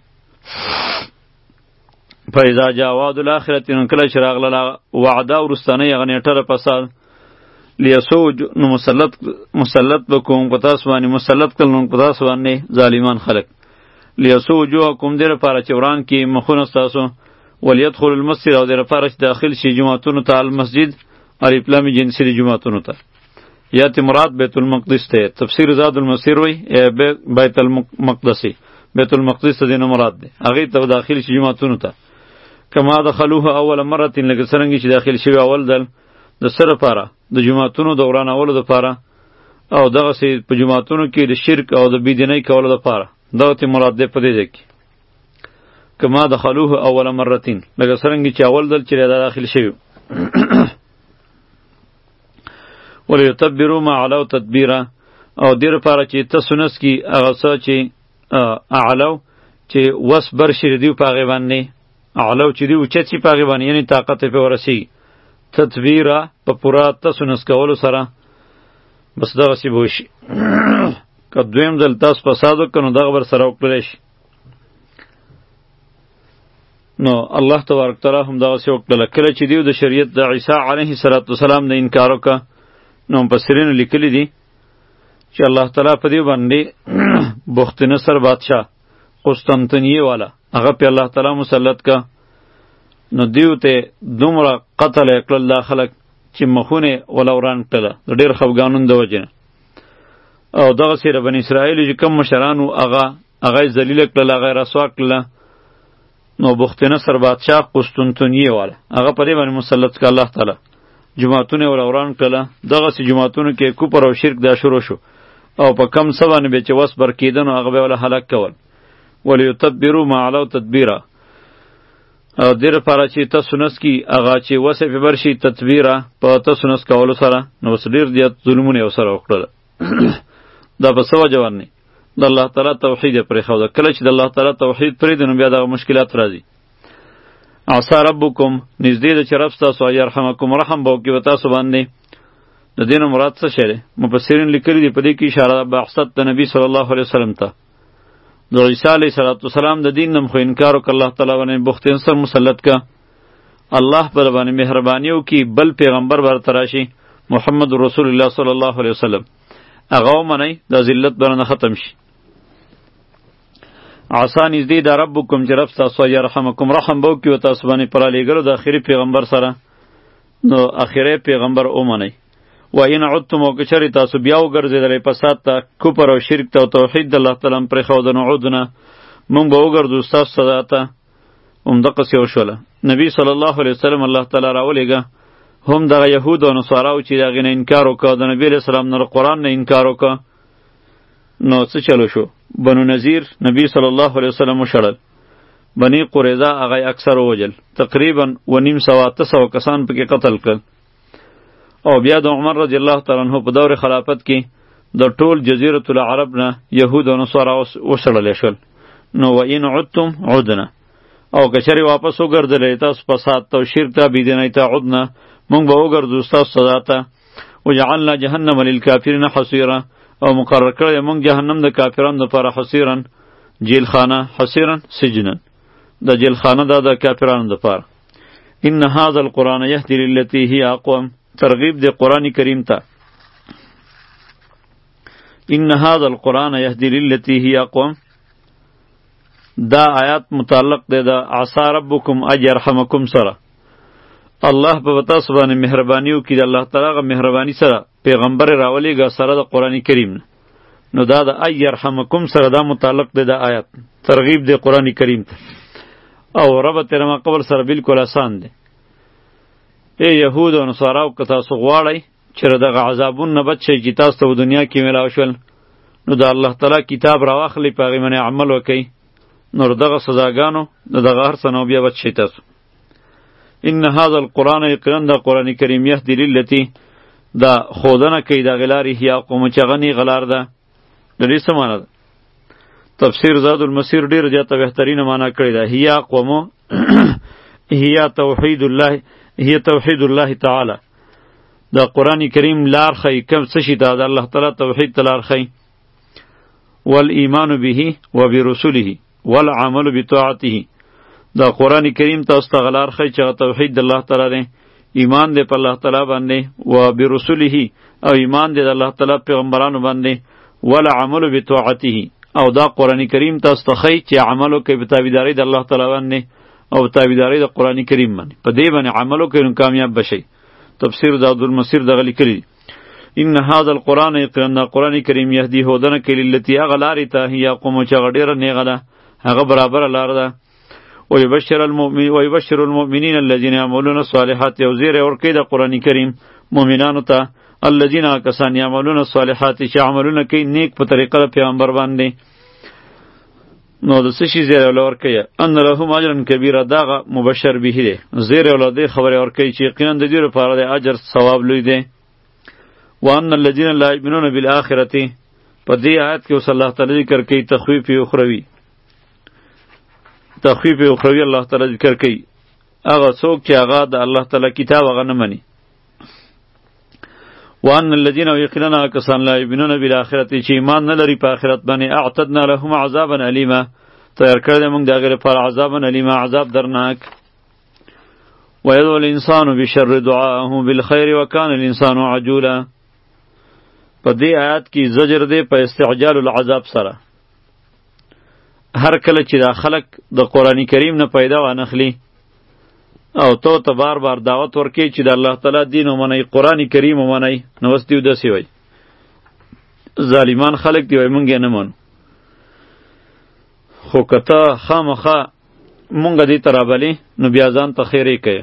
فاذا جاء وعد الاخرة نو کله چې راغله وعده ورستنی هغه نیټه فساد لیسوء نو مسلط مسلط بکوم په تاسو باندې مسلط کړل نو په تاسو باندې ظالمان خلق لیسوء وجوهکم دې لپاره چې وران کې مخونه ستاسو ولیدخل المسجد او دې لپاره چې داخل شي جمعتونو ته المسجد الف لام جنسی دی جمعتونو ته یا تی مراد بیت المقدس ته تفسیر زاد المسیر وی بیت المقدسی بیت المقدس ته دینه مراد دی هغه ته داخل شي جمعتونو ته کما دخلوه اول مره لکه څنګه چې داخل شوی اول دل د سره پاره د جمعتونو دوران اول د پاره او دغه سي په جمعتونو کې د شرک او د بيدینۍ کولو د پاره دغه تی مراد دی په دې کې کما دخلوه اول مره لکه څنګه چې اول دل چې داخل شوی ولیتبروا ما علو تدبیرا او دیر پاره چې تسونس کی هغه څه چې اعلو چې وس بر شری دیو پاغه باندې اعلو چې دیو چې چې پاغه باندې یعنی طاقت په ورسی تدبیرا په پورا تسونس کولو سره بس دغه سی بوشي که دویم دل تاسو فساد وکړو دغه بر سره وکړل شي نو الله تبارک تعالی هم دغه سی وکړل کله چې دیو د شریعت د عیسی علیه السلام د انکار وکړ نو مفسرین لیکلی دي چې الله تعالی په دې باندې بخت نصر بادشاہ قسطنطنیه والا هغه په الله تعالی مسلط کا نو دیو ته دومره قتل کړل دا خلک چې مخونه ولوران کړل د ډیر خفګانون د وجه او دغه سره بنی اسرائیل چې کوم مشرانو هغه هغه ذلیل کړل هغه رسوا کړل نو بخت نصر بادشاہ قسطنطنیه والا هغه په دې باندې مسلط کا الله تعالی جماعتونه ولوران کړه دغه سي جماعتونو کې کوپر او شرک دا شروع شو او په کم سبانه به چې وس بر کیدن او هغه به ول هلاک کول ولیتبروا ما علو تدبیرا او دیر لپاره چې تاسو نس کی هغه چې وسه په برشي تدبیرا په تاسو نس کول سره نو وسډیر دي ظلمونه سره وکړه دا په سو جوان نه د الله تعالی توحید پرې خو دا کله چې د الله تعالی توحید پرې دنو بیا د مشکلات راځي عسى ربکم نږدې ده چې رب ستاسو یرحمکم رحم به وکړي په تاسو باندې. د دې نه مراد څه شی دی؟ مفسرین لیکلي دي په دې کې اشاره ده بعثت د نبی صلی الله علیه وسلم ته. د عیسی علیه السلام د دین نه خو انکار وکړ، الله تعالی باندې بخت انصر مسلط کا. الله پر باندې مهرباني وکړي بل پیغمبر برته راشي محمد رسول الله صلی الله علیه وسلم، هغه ومنئ د ذلت برنه ختم شي. عسا نږدې ده ربکم چې رب ستاسو یرحمکم رحم به وکړي و تاسو باندې پر رالیږلو د آخري پیغمبر سره، نو آخري پیغمبر ومنئ. و این عدتم او که چرې تاسو بیا وګرځېدلی فساد ته، کفر او شرک ته او توحید د الله تعالی پرېښوده، نو عدنا موږ به وګرځو ستاسو سزا ته. همدقسې وشوله. نبی صلی الله علیه وسلم الله تعالی راولېږه، هم دغه یهود او نصاراو چې د هغې نه انکار وکړه، د نبي علیه السلام نه د قرآن نه انکار وکړه، نو څه چلو شو؟ بنو نذیر نبی صلی الله علیه وسلم وشړل، بني قریظه هغه اکثر ووجل، تقریبا و نیم سوه اته سوه کسان پکې قتل کړل. او بیا د عمر رضی الله تعالی عنہ په دور خلافت کې د ټول جزیرة العرب نه یهود او نصارا وشړل شول. نو و این عدتم عدنا، او که چېرې واپس وګرځېدلی تاسو فساد ته او شرک ته بېدینۍ ته عدنا، موږ به وګرځو ستاسو سزا ته. وجعلنا جهنم للکافرین حصیرا، او مقرر کړی موږ جهنم د کافرانو دپاره حصیرا جیل خانه، حصیرا سجنا، د جیل خانه دا د کافرانو دپاره. ان هذا القرآن یهدی للتی هی اقوم، ترغیب دی قرآن کریم ته. ان هذا القرآن یهدی للتی هی اقوم، دا آیات متعلق دی د عسى ربکم ان یرحمکم سره. الله په تاسو باندې مهرباني وکړي، د الله تعالی غ مهرباني سره پیغمبر راولېږه سره د قرآن کریم نه. نو دا د ان یرحمکم سره دا متعلق دی د آیات، ترغیب دی قرآن کریم ته. او ربط تیر ما قبل سره بالکل آسان دی. ای یهود او نصاراو که تاسو غواړئ چې دغه عذابون نه بچ شئ چې تاسو ته په دنیا کې میلاو شول، نو د الله تعالی کتاب راواخلئ، په هغې باندې عمل وکئ، نو دغه سزاګانو د دغه هر څه نه بیا بچ شئ تاسو. ان هذا القرآن یقینا دا قرآن کریم یهدی للتی، دا ښودنه کوي د هغې لارې هي قوم چې هغه نیغه لار ده. د دې څه معنی ده؟ تفسیر زاد المسیر ډېر زیاته بهترینه معنا کړې ده. هي قومو هي توحید الله، هي توحید الله تعالی. دا قرآن کریم لار خی کم څه شي ته د الله تعالی توحید ته لار خی. والایمان به وبرسله والعمل بطاعته، دا قرآن کریم تاسو ته غلار خی چې توحید د الله تعالی دی، ایمان دی په الله تعالی باندې، و برسله او ایمان دی د الله تعالی پیغمبرانو باندې، والعمل بطاعته، او دا قرآن کریم تاسو ته خی چې عمل وکړئ په تابعدارۍ د الله تعالی باندې او تابعدارۍ د قرآن کریم باندې، په دې باندې عمل وکړئ نو کامیاب بشئ. تفسیر د عبدالمسیر دغه لیکلی دی. ان هذا القرآن یقینا قرآن کریم یهدی هودنه کوي للتی هغه لارې ته هي قوم چې هغه ډېره نیغه ده، هغه برابره لار ده. ويبشر المؤمن ويبشر المؤمنین الذين يعملون الصالحات، یو زیری ورکوي د قرآن کریم مؤمنانو ته، الذين کسان يعملون الصالحات چې عملونه کوي نیک په طریقه د پیغمبر باندې. نو د څه شي زیری ولا ورکوي؟ ان لهم اجرا کبیره، دغه مبشر به دی، زیری ولا دی خبره ورکوي چې یقینا د دې لپاره د اجر ثواب لوی دی. وان الذين لا يؤمنون بالآخرة، په دې آیت کې اوس الله تعالی ذکر کوي تخویف اخروی، تخویف اخروی الله تعالی ذکر کوي. هغه څوک چې هغه د الله تعالی کتاب هغه نه مني. وان الذين يقيننا کسان لا يؤمنون بالآخرة، چې ایمان نه لري په آخرت باندې، اعتدنا لهم عذابا الیما، تیار کړی موږ د هغې لپاره عذابا الیما، عذاب درناک. ويدعو الانسان بشر دعاءه بالخير وكان الانسان عجولا، په دې آیات کې زجر دی په استعجال العذاب سره. هر کله چې دا خلق د قرآن کریم نه پیدا وانخلي او تو ته بار بار دعوت ورکوي چې د الله تعالی دین ومنئ، قرآن کریم ومنئ، نو اوس دوی داسې وایي ظالمان خلق دی، وایي مونږ یې نه منو. خو که ته خامخا مونږ دې ته رابلې نو بیا ځان ته خیر یې کوې.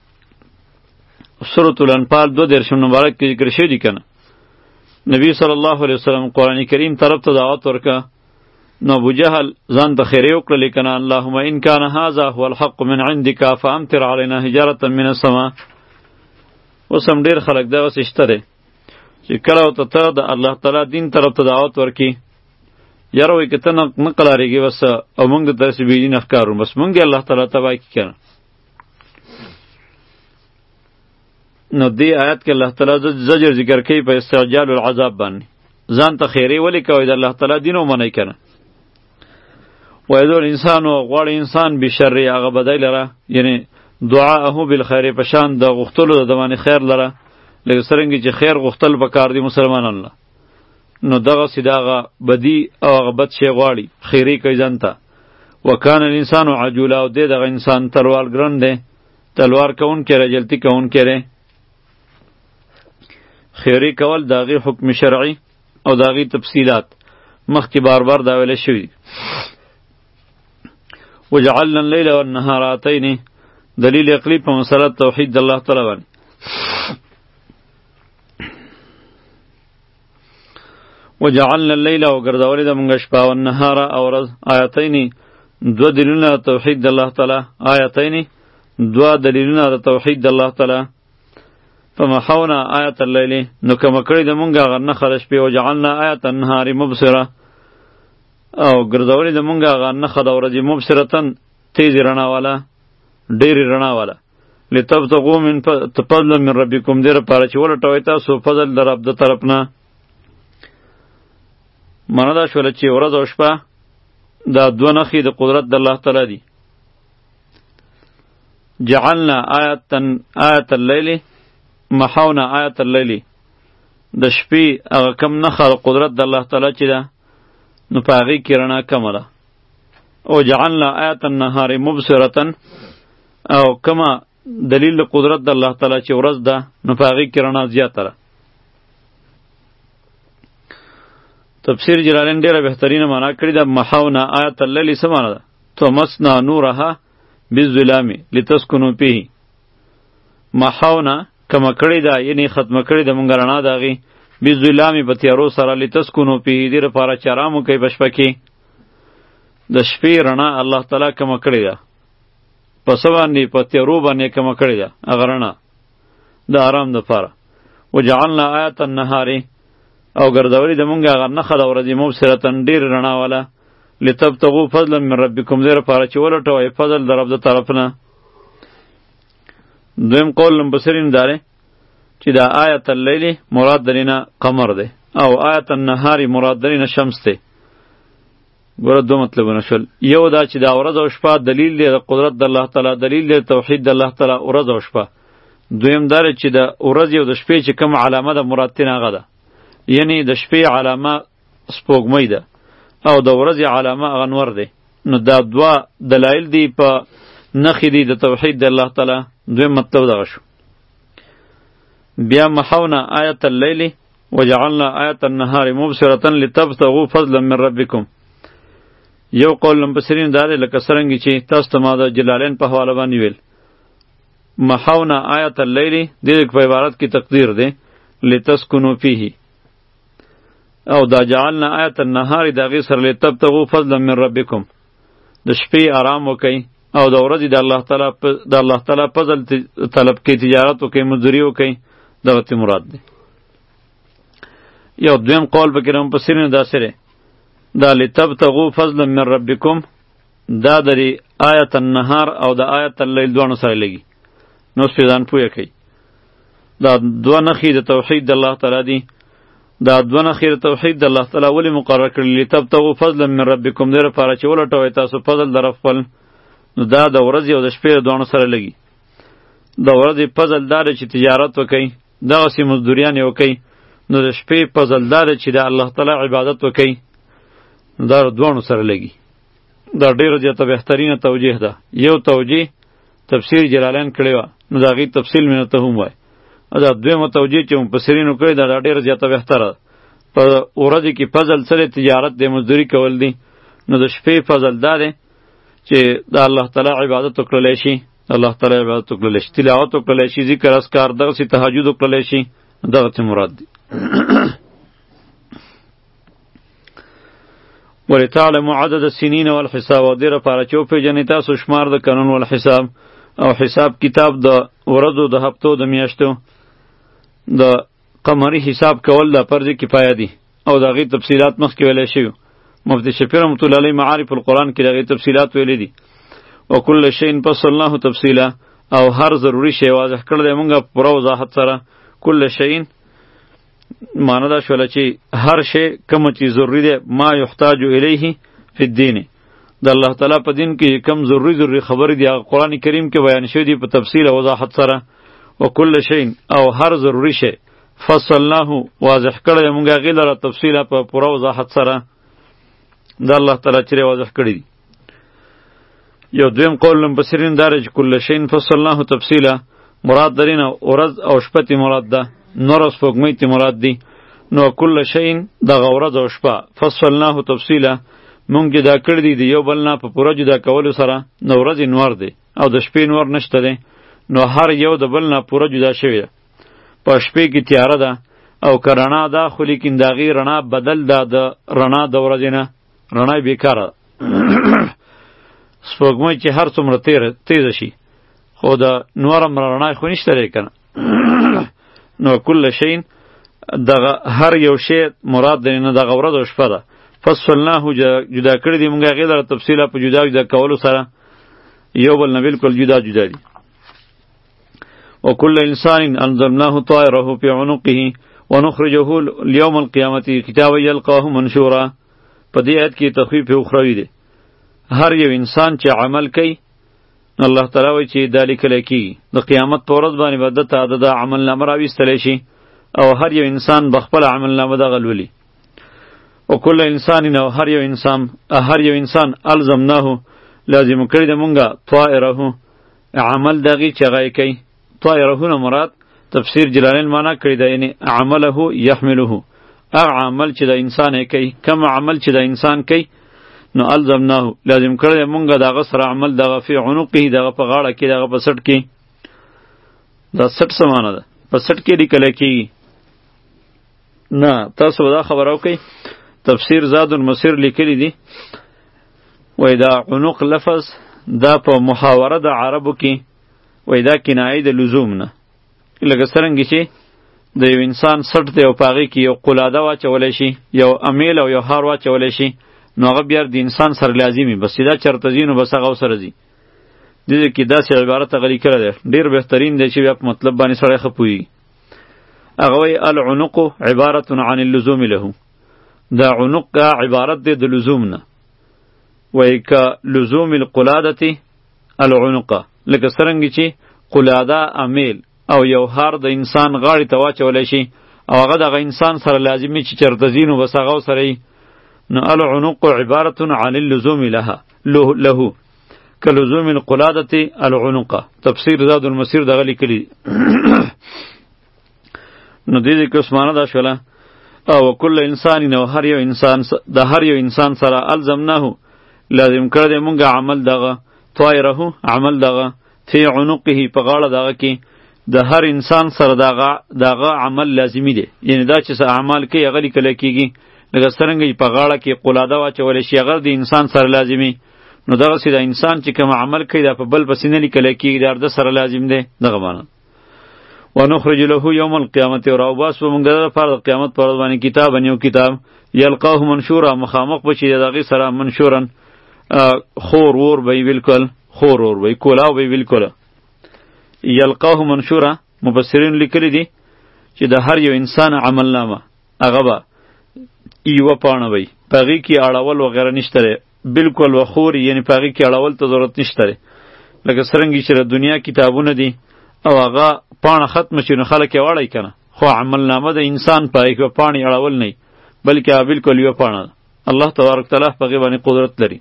سورة الانفال دو دېرشم مبارک کې ذکر شوي دي که نه، نبی صلی الله علیه وسلم قرآن کریم طرف ته دعوت ورکه، نو ابو جهل ځان ته خیرې وکړلې که نه، اللهم ان کان هذا هو الحق من عندك فامطر علينا حجارة من السماء. اوس هم ډېر خلک دغسې شته دی چې کله ورته ته د الله تعالی دین طرف ته دعوت ورکړي، یاره وایي که ته نه قلارېږې بس او موږ درته داسې بېدینه ښکارو، بس موږ یې الله تعالی تباه کړي که نه. نو دی آیت کې الله تعالی زجر ذکر کوي په استعجال العذاب باندې. ځان ته خیری ولی کوي د الله تعالی دین ومنئ کنه. و یذو الانسان غوړ انسان بشر هغه بدای لره، یعنی دعاءه بالخير پشان د غختلو د دوانه خیر لره، لکه څنګه چې خیر غختل پکار دی مسلمانانو له. نو دغه سیداغه بدی او هغه بد شی غواړي خیری کوي ځان ته. وکانه الانسان عجولا، او دی دغه انسان تلوار ګرن دی، تلوار کون کې رجلتی کون کې خیری کول داغی حکم شرعی او داغی تفصیلات مخکې بار بار دا ویل شوی. وجعلنا اللیل والنهار آتین، دلیل عقلی په مسله توحید د الله تعالی باندې. وجعلنا اللیل، او ګرځولې د مونږ شپه او النهار او ورځ آیتین، دو دلیلونه د توحید د الله تعالی، آیتین دو دلیلونه د توحید د الله تعالی. فمحونا آیت اللیل، نو کم کړی د مونږه هغه نښه د شپې. وجعلنا آیت النهار مبصره، او ګرځولې د مونږه هغه نښه د ورځې مبصرتن تیزې رڼا والا، ډېرې رڼا والا. لتبتغوا من فضلا من ربکم، دې لپاره چې ولټوئ تاسو فضل د رب د طرف نه. معنا دا شوله چې ورځ او شپه دا دوه نښې د قدرت د الله تعالی دي. جعلنا آیت آیت اللیل، محونا آیت اللیل، د شپې هغه کم نښه د قدرت د الله تعالی چې ده، نو په هغې کې رڼا کمه ده. او جعلنا آیت النهار مبصرة، او کمه دلیل د قدرت د الله تعالی چې ورځ ده، نو په هغې کې رڼا زیاته ده. تفسیر جلالین ډیره بهترینه معنا کړې ده. محونا آیت اللیل څه معنا ده؟ طمسنا نورها بالظلام لتسکنوا فیه. محونا کما کړی ده، یعنی ختمه کړی ده مونږ رڼا د هغې، بالظلام په تیارو سره، لتسکنوا فیه، دې لپاره چې ارام وکئ په شپه کې. د شپې رڼا الله تعالی کمه کړې ده، په څه باندې؟ په تیارو باندې کمه کړې ده هغه رڼا د ارام دپاره. وجعلنا آیت النهار، او ګرځولې د مونږ هغه نښه د ورځې مبصرتن ډېرې رڼا والا. لتبتغوا فضلا من ربکم، دې لپاره چې ولټوئ فضل د رب د طرف نه. دویم قول مبصرین داره چې دا آیت اللیل مراد درینه قمر ده، او آیت النهار مراد درینه شمس ده. ګوره دو مطلبونه شول. یو دا چې دا ورځ او شپه دلیل دی د قدرت د الله تعالی، دلیل دی توحید د الله تعالی ورځ او شپه. دویم دا چې د ورځې او د شپې چې کوم علامه ده مراد ترې هغه ده، یعنی د شپې علامه سپوږمۍ ده او د ورځې علامه هغه انور دی. نو دا دوه دلایل دی په نښې دی د توحید د الله تعالی. دویم مطلب دغه شو. بیا محونا آیت اللیل وجعلنا آیت النهار مبصرة لتبتغوا فضلا من ربکم. یو قول مفسرین دا دی لکه څرنګه چې تاسو ته ما د جلالین په حواله باندې ویل. محونا آیت اللیل دې په عبارت کې تقدیر دی لتسکنوا فیه، او دا جعلنا آیت النهار دا غي سره لتبتغوا فضلا من ربکم، د شپې آرام وکئ او د ورځې د الله تعالی د الله تعالی فضل طلب کې، تجارت وکئ، مزدوري وکئ، دغه ته مراد دی. یو دویم قول به کې مفسرین دا سره دا لتبتغوا فضلا من ربکم، دا دری آیت النهار او د آیت اللیل دوانو سره لګي. نو سپیدان پوهه کوي دا دوه نښې د توحید د الله تعالی دي. دا دوه نښې د توحید د الله تعالی ولې مقرر کړي؟ لتبتغوا فضلا من ربکم، دې لپاره چې ولټوئ تاسو فضل د رب خپل. نو دا د ورځې او د شپې د دوانو سره لګي. د ورځې فضل دا دی چې تجارت وکئ، دغسې مزدوریان یې وکئ. نو د شپې فضل دا دی چې د الله تعالی عبادت وکئ، دا دوانو سره لګي. دا ډیره زیاته بهترینه توجیه ده. یو توجیه تفسیر جلالین کړی وه، نو د هغې تفصیل مې ته هم وایي. دا دویمه توجیه چې مفسرینو کړې ده، دا ډیره زیاته بهتره ده. په ورځې کې فضل سره تجارت دی، مزدوري کول دی. نو د شپې فضل دا دی چې د الله تعالی عبادت وکړلی شي، الله تعالی عبادت وکړلی شي، تلاوت وکړلی شي، ذکر اذکار، دغسې تهجد وکړلی شي، دغسې مراد دی. ولتعلموا عدد السنین والحساب، او دې لپاره چې وپېژنئ تاسو شمار د قانون والحساب، او حساب کتاب د ورځو، د هفتو، د میاشتو. د قمری حساب کول د فرض کفایه دي، او د هغې تفصیلات مخکې ویلی شوي. مفتی شفیع رحمة الله علیه معارف القرآن کې د هغې تفصیلات ویلی دي. وکل شیء فصلناه تفصیلا، او هر ضروری شی واضح کړی دی مونږه پوره وضاحت سره. کل شیء معنی دا شوله چې هر شی کوم چې ضروری دی ما یحتاج الیه فی الدین، د الله تعالی په دین کې کم ضروری ضروری خبرې دی هغه قرآن کریم کې بیان شوی دی په تفصیل او وضاحت سره. وکل شیء او هر ضروری شی فصلناه واضح کړی مونږ هغې لره تفصیله په پوره وضاحت سره دا الله تعالی چې واضح کړی دی. یو دویم قول مفسرین دا چې کل شیء فصلناه تفصیله مراد درینه ورځ او شپه تی مراد ده، نور او سپوږمۍ تی مراد دی. نو کل شیء دغه ورځ او شپه فصلناه تفصیله مونږ جدا کړی دی د یو بل نه په پوره جدا کولو سره. نو ورځې نور دی او د شپې نور نشته دی، نو هر یو د بل نه پوره جدا شوی ده. په شپې کې تیاره ده او که رڼا ده خو لیکن د هغې رڼا بدل ده د رڼا د ورځې نه، رڼا یې بېکاره ده. سپوږمۍ چې هر څومره تیزه شي خو د نور هم رڼا خو نشته دی که نه. نو کل شیء دغه هر یو شی مراد دی نه دغه ورځ او شپه ده. فصلناه جدا کړی دی مونږ هغې لره تفصیله په جدا جدا کولو سره، یو بل نه بالکل جدا جدا دي. وكل انسان انزلناه طائره في عنقه ونخرجه اليوم القيامه كتابا يلقاه منشورا. په دې آیت کې تخفیف اخروی دی. هر یو انسان چې عمل کوي الله تعالی وایي چې دا لیکلی کېږي، د قیامت په ورځ باندې به ده ته د عمل نامه راویستلی شي او هر یو انسان به خپله عمل نامه دغه لولي. وکل انسان او هر یو انسان هر یو انسان الزمناه لازم کړی دی مونږه طائره عمل دغې چې هغه یې کوي. طائره نه مراد تفسیر جلالین معنا کړی دی یعنی عمله یحمله، هغه عمل چې د انسان یې کوي، کوم عمل چې د انسان کوي نو الزمناه لازم کړی دی مونږه د هغه سره عمل دغه فی عنقه دغه په غاړه کې دغه په سټ کې. دا سټ څه معنا ده؟ په سټ کې لیکلی کېږي نه. تاسو به دا خبره وکئ تفسیر زاد المسیر لیکلی دی وای دا عنق لفظ دا په محاوره د عربو کې وای دا کنایه د لزوم نه، لکه څرنګه چې د یو انسان سټ دی او په هغې کې یو قلاده واچولی شي، یو امیل او یو هار واچولی شي، نو هغه بیا د انسان سره لازمي بس چې دا چېرته ځي نو بس هغه ورسره ځي. دې کې داسې عبارت هغه لیکلی دی ډېر بهترین دی چې بیا په مطلب باندې سړی ښه پوهېږي. هغه وایي العنق عبارة عن اللزوم له، دا عنق عبارت دی د لزوم نه. وایي که لزوم القلادة العنقه، لکه څرنګه چې قلاده امیل او یو هار د انسان غاړې ته واچولی شي او هغه دغه انسان سره لازمي چې چېرته ځي نو بس هغه ورسره یي. نو العنق عبارة عن اللزوم لها له كلزوم القلادة العنقه. تفسیر زاد المسیر دغه لیکلی نو دې دې کې اوس معنا دا شوله او کل انسان نو هر یو انسان د هر یو انسان سره الزمناه لازم کړی دی مونږه عمل دغه طائره عمل دغه فی عنقه په غاړه دغه کې د هر انسان سره دغه دغه عمل لازمی دی، یعنی دا چې څه اعمال کوي هغه لیکلی کېږي. لکه څرنګه په غاړه کې قلاده واچولی شي هغه د انسان سره لازمي، نو دغسې د انسان چې کوم عمل کوي دا په بل پسې نه لیکلی کېږي، دا د سره لازم دی. دغه معنا ونخرج له یوم القیامت او راوباس به مونږ د لپاره د قیامت په ورځ باندې کتابا یو کتاب یلقاه منشورا مخامخ به چې د هغې سره منشورا خور ور به یې بالکل خور ور به یې کولاو به یې بالکله. یلقاه منشورا مفسرین لیکلی دي چې د هر یو انسان عمل نامه هغه به یوه پاڼه وی په هغې کې اړول وغیره نشته دی، بالکل و خور یعنی په هغې کې اړول ته ضرورت نشته دی. لکه څرنګه چې د دنیا کتابونه دي او هغه پاڼه ختمه شي نو خلک یې واړی که نه، خو عمل نامه د انسان په هغې کې پاڼې اړول نه وي بلکې هغه بالکل یوه پاڼه ده. الله تبارک تعالی په هغې باندې قدرت لري.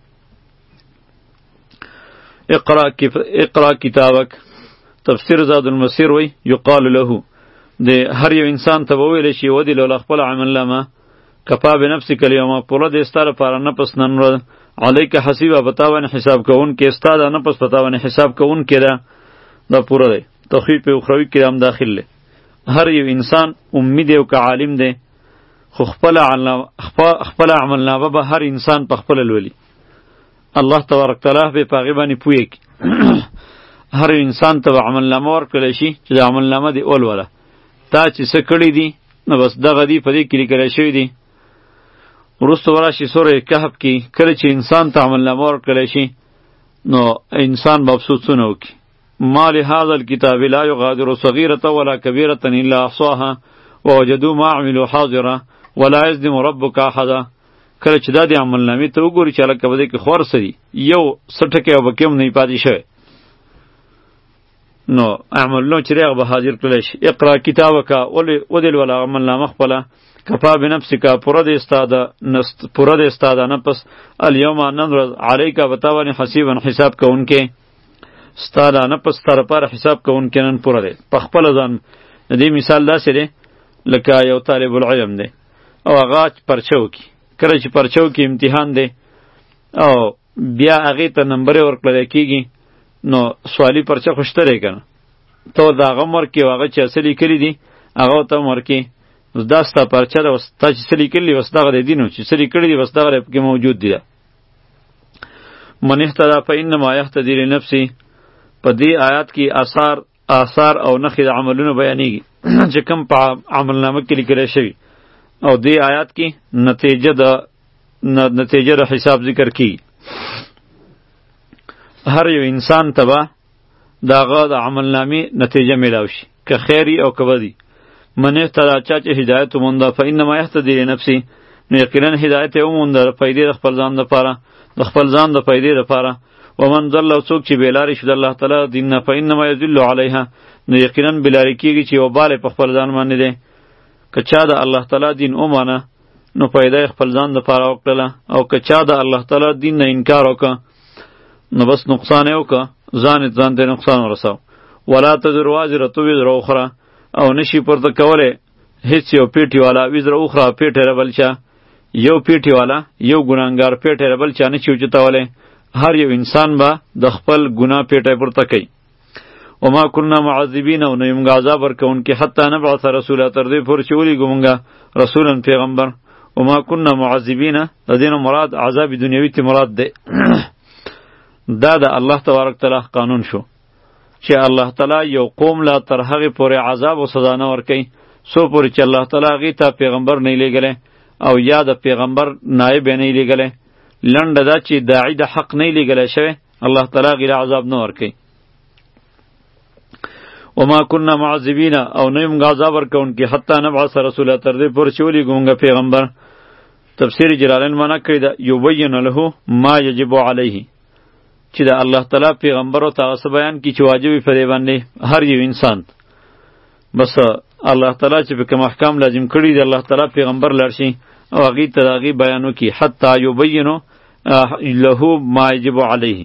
اقرا اقرا کتابک تفسیر زاد المسیر وی یقال له د هر یو انسان ته به وویلی شي ودې لوله خپل عمل نامه کفا بنفسک الیوم پوره دی ستا لپاره نفس نن ورځ علیک حسیبه په تا باندې حساب کوونکی ستا دا نفس په تا باندې حساب کوونکی ده. دا پوره دی. تخفیف اخروي کې هم داخل دی. هر یو انسان امید دی او که عالم دی خو خپل خپل عمل نامه به هر انسان په خپله لولي. الله تبارک تعالی به په هغې باندې پوهېږي. هر انسان ته به عمل نامه ورکړلی شي چې د عمل نامه دې ولوله تا چې څه کړي دي نو بس دغه دي په دې کې لیکلی شوي دي. وروسته وراشي سوره کهف کې کله چې انسان ته عمل نامه ورکړلی شي نو انسان به افسوسونه وکړي. ما لهذا الكتاب لا يغادر صغيرة ولا كبيرة إلا أحصاها ووجدوا ما عملوا حاضرا ولا يظلم ربك أحدا. کله چې دا د عملنامې ته وګوري چې هلکه په دې کې خور څه دي، یو څه ټکی او پکې هم نه وي پاتې شوی، نو عملونه چې دی هغه به حاضر کړلی شي. اقرا کتابک ودلوله عملنامه خپله، کفا بنفسک پوره دی ستا د پوره دی ستا د نفس، الیوم نن ورځ علیکه په تا باندې حسیبا حساب کوونکی، ستا د نفس ستا لپاره حساب کوونکی نن پوره دی. په خپله ځان د دې مثال داسې دی لکه یو طالب العلم دی او هغه پرچه وکړي، کله چې پرچه وکړي امتحان دی او بیا هغې ته نمبرې ورکړلی کېږي، نو سوالی پرچه خو شته دی که نه، ته ورته هغه هم ورکړې او هغه چې څه لیکلي دي هغه ورته هم ورکړې، دا ستا پرچه ده، تا چې څه لیکلي دي بس دغه دی دي، نو چې څه لیکلي دي بس دغه دی پکې موجود دي. من اهتدی فانما یهتدی لنفسه، په دې آیات کې آثار آثار او نښې د عملونو بیانېږي چې کوم په عملنامه کې لیکلی شوي، او دې آیات کې نتیجه د نتیجه د حساب ذکر کیږي. هر یو انسان ته به د هغه د عملنامې نتیجه میلاو شي، که خیری او که بدی. من اهتدی چا چې هدایت ومونده فانما یهتدی لنفسه، نو یقینا هدایت یې ومونده د فایدې د خپل ځان دپاره، د خپل ځان د فایدې دپاره. ومن ضل څوک چې بېلارې شو د الله تعالی دین نه فانما یضل علیها، نو یقینا بېلارې کېږي چې وبال یې په خپل ځان باندې دی. که چا د الله تعالی دین ومانه نو پیدا یې خپل ځان دپاره وکړله، او که چا د الله تعالی دین نه انکار وکړه نو بس نقصان یې وکړه، ځان یې ځان ته نقصان ورساو. ولا تزر وازرة وزر اخرى، او نشي پورته کولی هیڅ یو پیټي والا وزر اخرى پیټی د بل چا، یو پیټي والا یو ګناهګار پیټی د بل چا نشي اوچتولی، هر یو انسان به د خپل ګناه پیټی پورته کوي. وما كنا معذبین، او نه یو موږ عذاب ورکوونکي حتی نبعث رسولا، تر دې پورې چې ولیږو موږ رسولا پیغمبر. وما كنا معذبین د دې نه مراد عذاب دنیوي ته مراد دی. دا د الله تبارک تعالی قانون شو چې الله تعالی یو قوم لا تر هغې پورې عذاب او سزا نه ورکوي څو پورې چې الله تعالی هغې ته پیغمبر نه لیږلی او یا د پیغمبر نایب یې نه لیږلی. لنډه دا چې داعي د حق نه لیږلی شوی، الله تعالی هغې له عذاب نه ورکوي. وما كنا معذبین، او نه موږ عذاب ورکوونکي حتی نبعث رسولا، تر دې پورې چې ولیږو موږ پیغمبر. تفسیر جلالین معنا کړې ده یبین له ما یجب علیه، چې د الله تعالی پیغمبر او هغه څه بیان کړي چې واجب وي په دې باندې هر یو انسان. بس الله تعالی چې په کوم احکام لازم کړي دي الله تعالی پیغمبر لار شي او هغې ته د هغې بیان وکړي حتی یبینو له ما یجب علیه.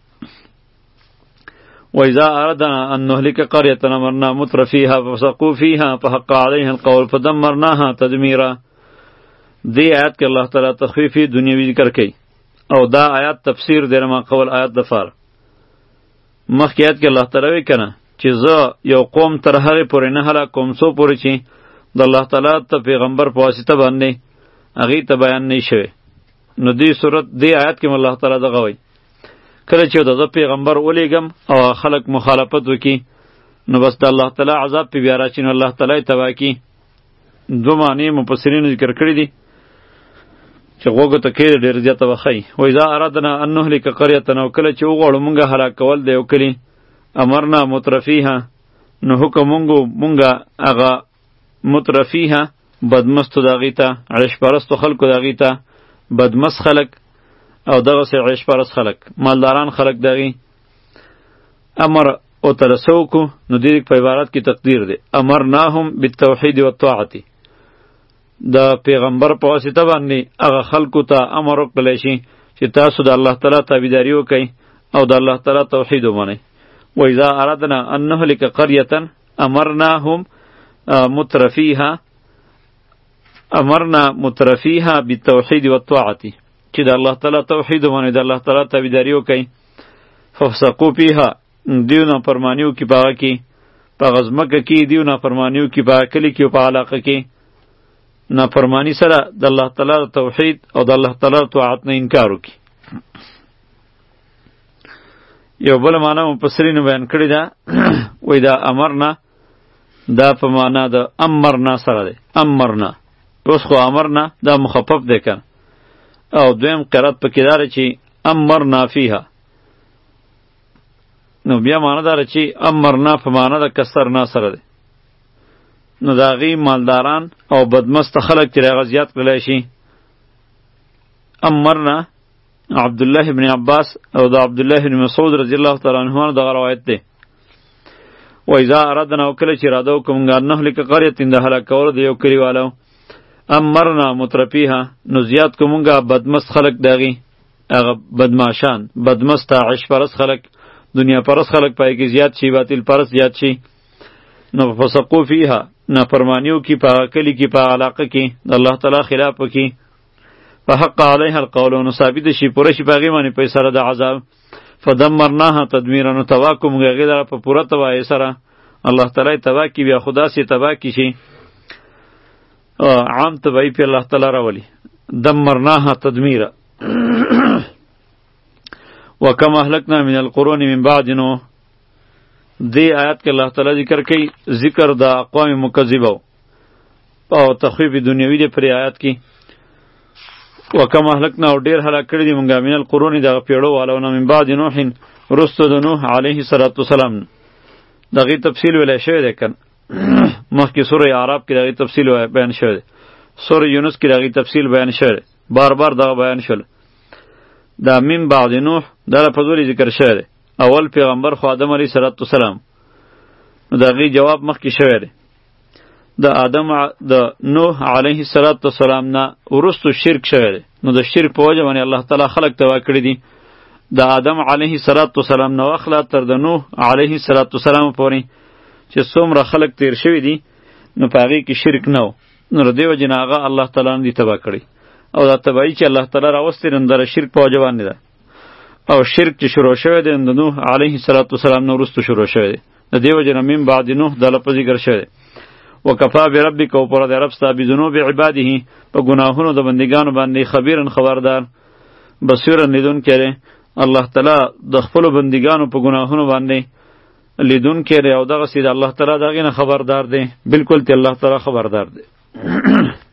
وإذا أردنا أن نهلك قرية أمرنا متر فيها ففسقوا فيها فحق عليها القول فدمرناها تدميرا. دی آیات کې الله تعالی تخفیفی دنیوي ذکر کوي، او دا آیات تفسیر دی ما قول آیات دفار. مخکې آیات کې الله تعالی وی کنه چې زه یو قوم تر هغې پورې نه هلاک کوم څو پورې چې د الله تعالی ته پیغمبر په واسطه باندې هغې ته بیان نه شوی. نو دې صورت دې آیات کې الله تعالی دغه وایي کله چې د زه پیغمبر ولیږم او خلک مخالفت وکړي نو بس د الله تعالی عذاب پې بیا راچي، نو الله تعالی یې تباه کړي. دوه معنی مفسرینو ذکر کړي دي چې غوږو ته کښېږدي ډېر زیاته به ښایي. وإذا أردنا أن نهلک قریة، او کله چې وغواړو مونږ هلاک کول د یو کلي، امرنا مترفیها، نو حکم مونږو مونږه هغه مترفیها بدمستو د هغې ته، عیش پرستو خلکو د هغې ته، بدمست خلک او دغسې عیش پرست خلک، مالداران خلک د هغې امر او ته څه وکړو، نو دې په عبارت کې تقدیر دی امرناهم بالتوحید والطاعة. د پیغمبر په واسطه باندې هغه خلکو ته امر وکړلی شي چې تاسو د الله تعالی تابعداري وکئ او د الله تعالی توحید ومنئ. وإذا أردنا أن نهلك قرية أمرناهم مترفيها امرنا مترفيها بالتوحید والطاعة، چې د الله تعالی توحید ومنئ، د الله تعالی تابعداري وکئ. ففسقوا فيها، دیو نافرماني وکړي په هغه کې، په هغه ځمکه کې دیو نافرماني وکړي، په هغه کلي کې او په علاقه کې نافرمانی سره د الله تعالی توحید او د الله تعالی طاعت نه انکار وکړي. یو بل معنا مفسرینو بیان کړې ده وایي دا امرنا دا په معنا د امرنا سره دی، امرنا. اوس خو امرنا دا مخفف دی که او دویم قرات پکې دا چې امرنا فیها، نو بیا معنی داره چې امرنا په معنی د کسرنا سره دی. نو د هغې مالداران او بدمسته خلک چې هغه زیات کړلی شي. امرنا عبدالله ابن عباس او د عبدالله ابن مسعود رضی الله تعالی عنهما دغه روایت دی. و اذا اردنا وکله چې اراده وکړو موږ ان نهلک قرية د هلاک کولو د یو کلیوالو امرنا مترفیها نو زیات کو موږ بدمست خلک دغې هغه بدماشان بدمست عیش پرست خلک دنیا پرست خلک پای کې زیات شي باطل پرست زیات شي نو فسقو فیها نافرمانیو کې په کلی کې په علاقه کې د الله تعالی خلاف وکړي فحق علیها القول نو ثابت شي پوره شي په هغې باندې په سره د عذاب فدمرناها تدمیرا نو تباه کړو موږ هغې لره په پوره تباهۍ سره الله تعالی تباه کړي بیا خو داسې تباه کړي شي عام تباهي پې الله تعالی راولي دمرناها تدمیرا وکم اهلکنا من القرون من بعد نوح دی آیات کې الله تعالی ذکر کوي ذکر د اقوام مکذبه او تخویف دنیوي دی پر آیات کې وکم اهلکنا او ډیر هلاک کړي دي مونږه من القرون دغه پیړو والونه من بعد نوح رستو د نوح علیه السلام دغه تفصیل ویل شوی دی کنه مخکې سوره اعراف کې دغه تفصیل بیان شوی دی سوره یونس کې دغه تفصیل بیان شوی بار بار دغه بیان شول دا من بعد نوح دا په ځولې ذکر شوی دی اول پیغمبر خو آدم علیه السلام دغه جواب مخکې شوی دی د آدم د نوح علیه السلام نه وروستو شرک شوی دی نو د شرک په وجه باندې الله تعالی خلق تباه کړي دي د آدم علیه السلام نه واخله تر د نوح علیه السلام پورې چې څومره خلق تیر شوي دي نو په هغې کې شرک نه و نو د دې وجې نه هغه الله تعالی نه دي تباه کړي او دا تباهي چې الله تعالی راوستې نو د شرک په وجه باندې ده او شرک چې شروع شوی دی د نوح علیه السلام نه وروسته شروع شوی دی د دې وجې نه من بعد نوح دا لفظ ذکر شوی دی وکفا بربک او پر د رب ستا بذنوب عباده په ګناهونو د بندگانو باندې خبیرن خبردار بصیرن لیدونکی دی الله تعالی د خپلو بندگانو په ګناهونو باندې لیدونکی دی او دغسې د الله تعالی د هغې نه خبردار دی بالکل تی الله تعالی خبردار دی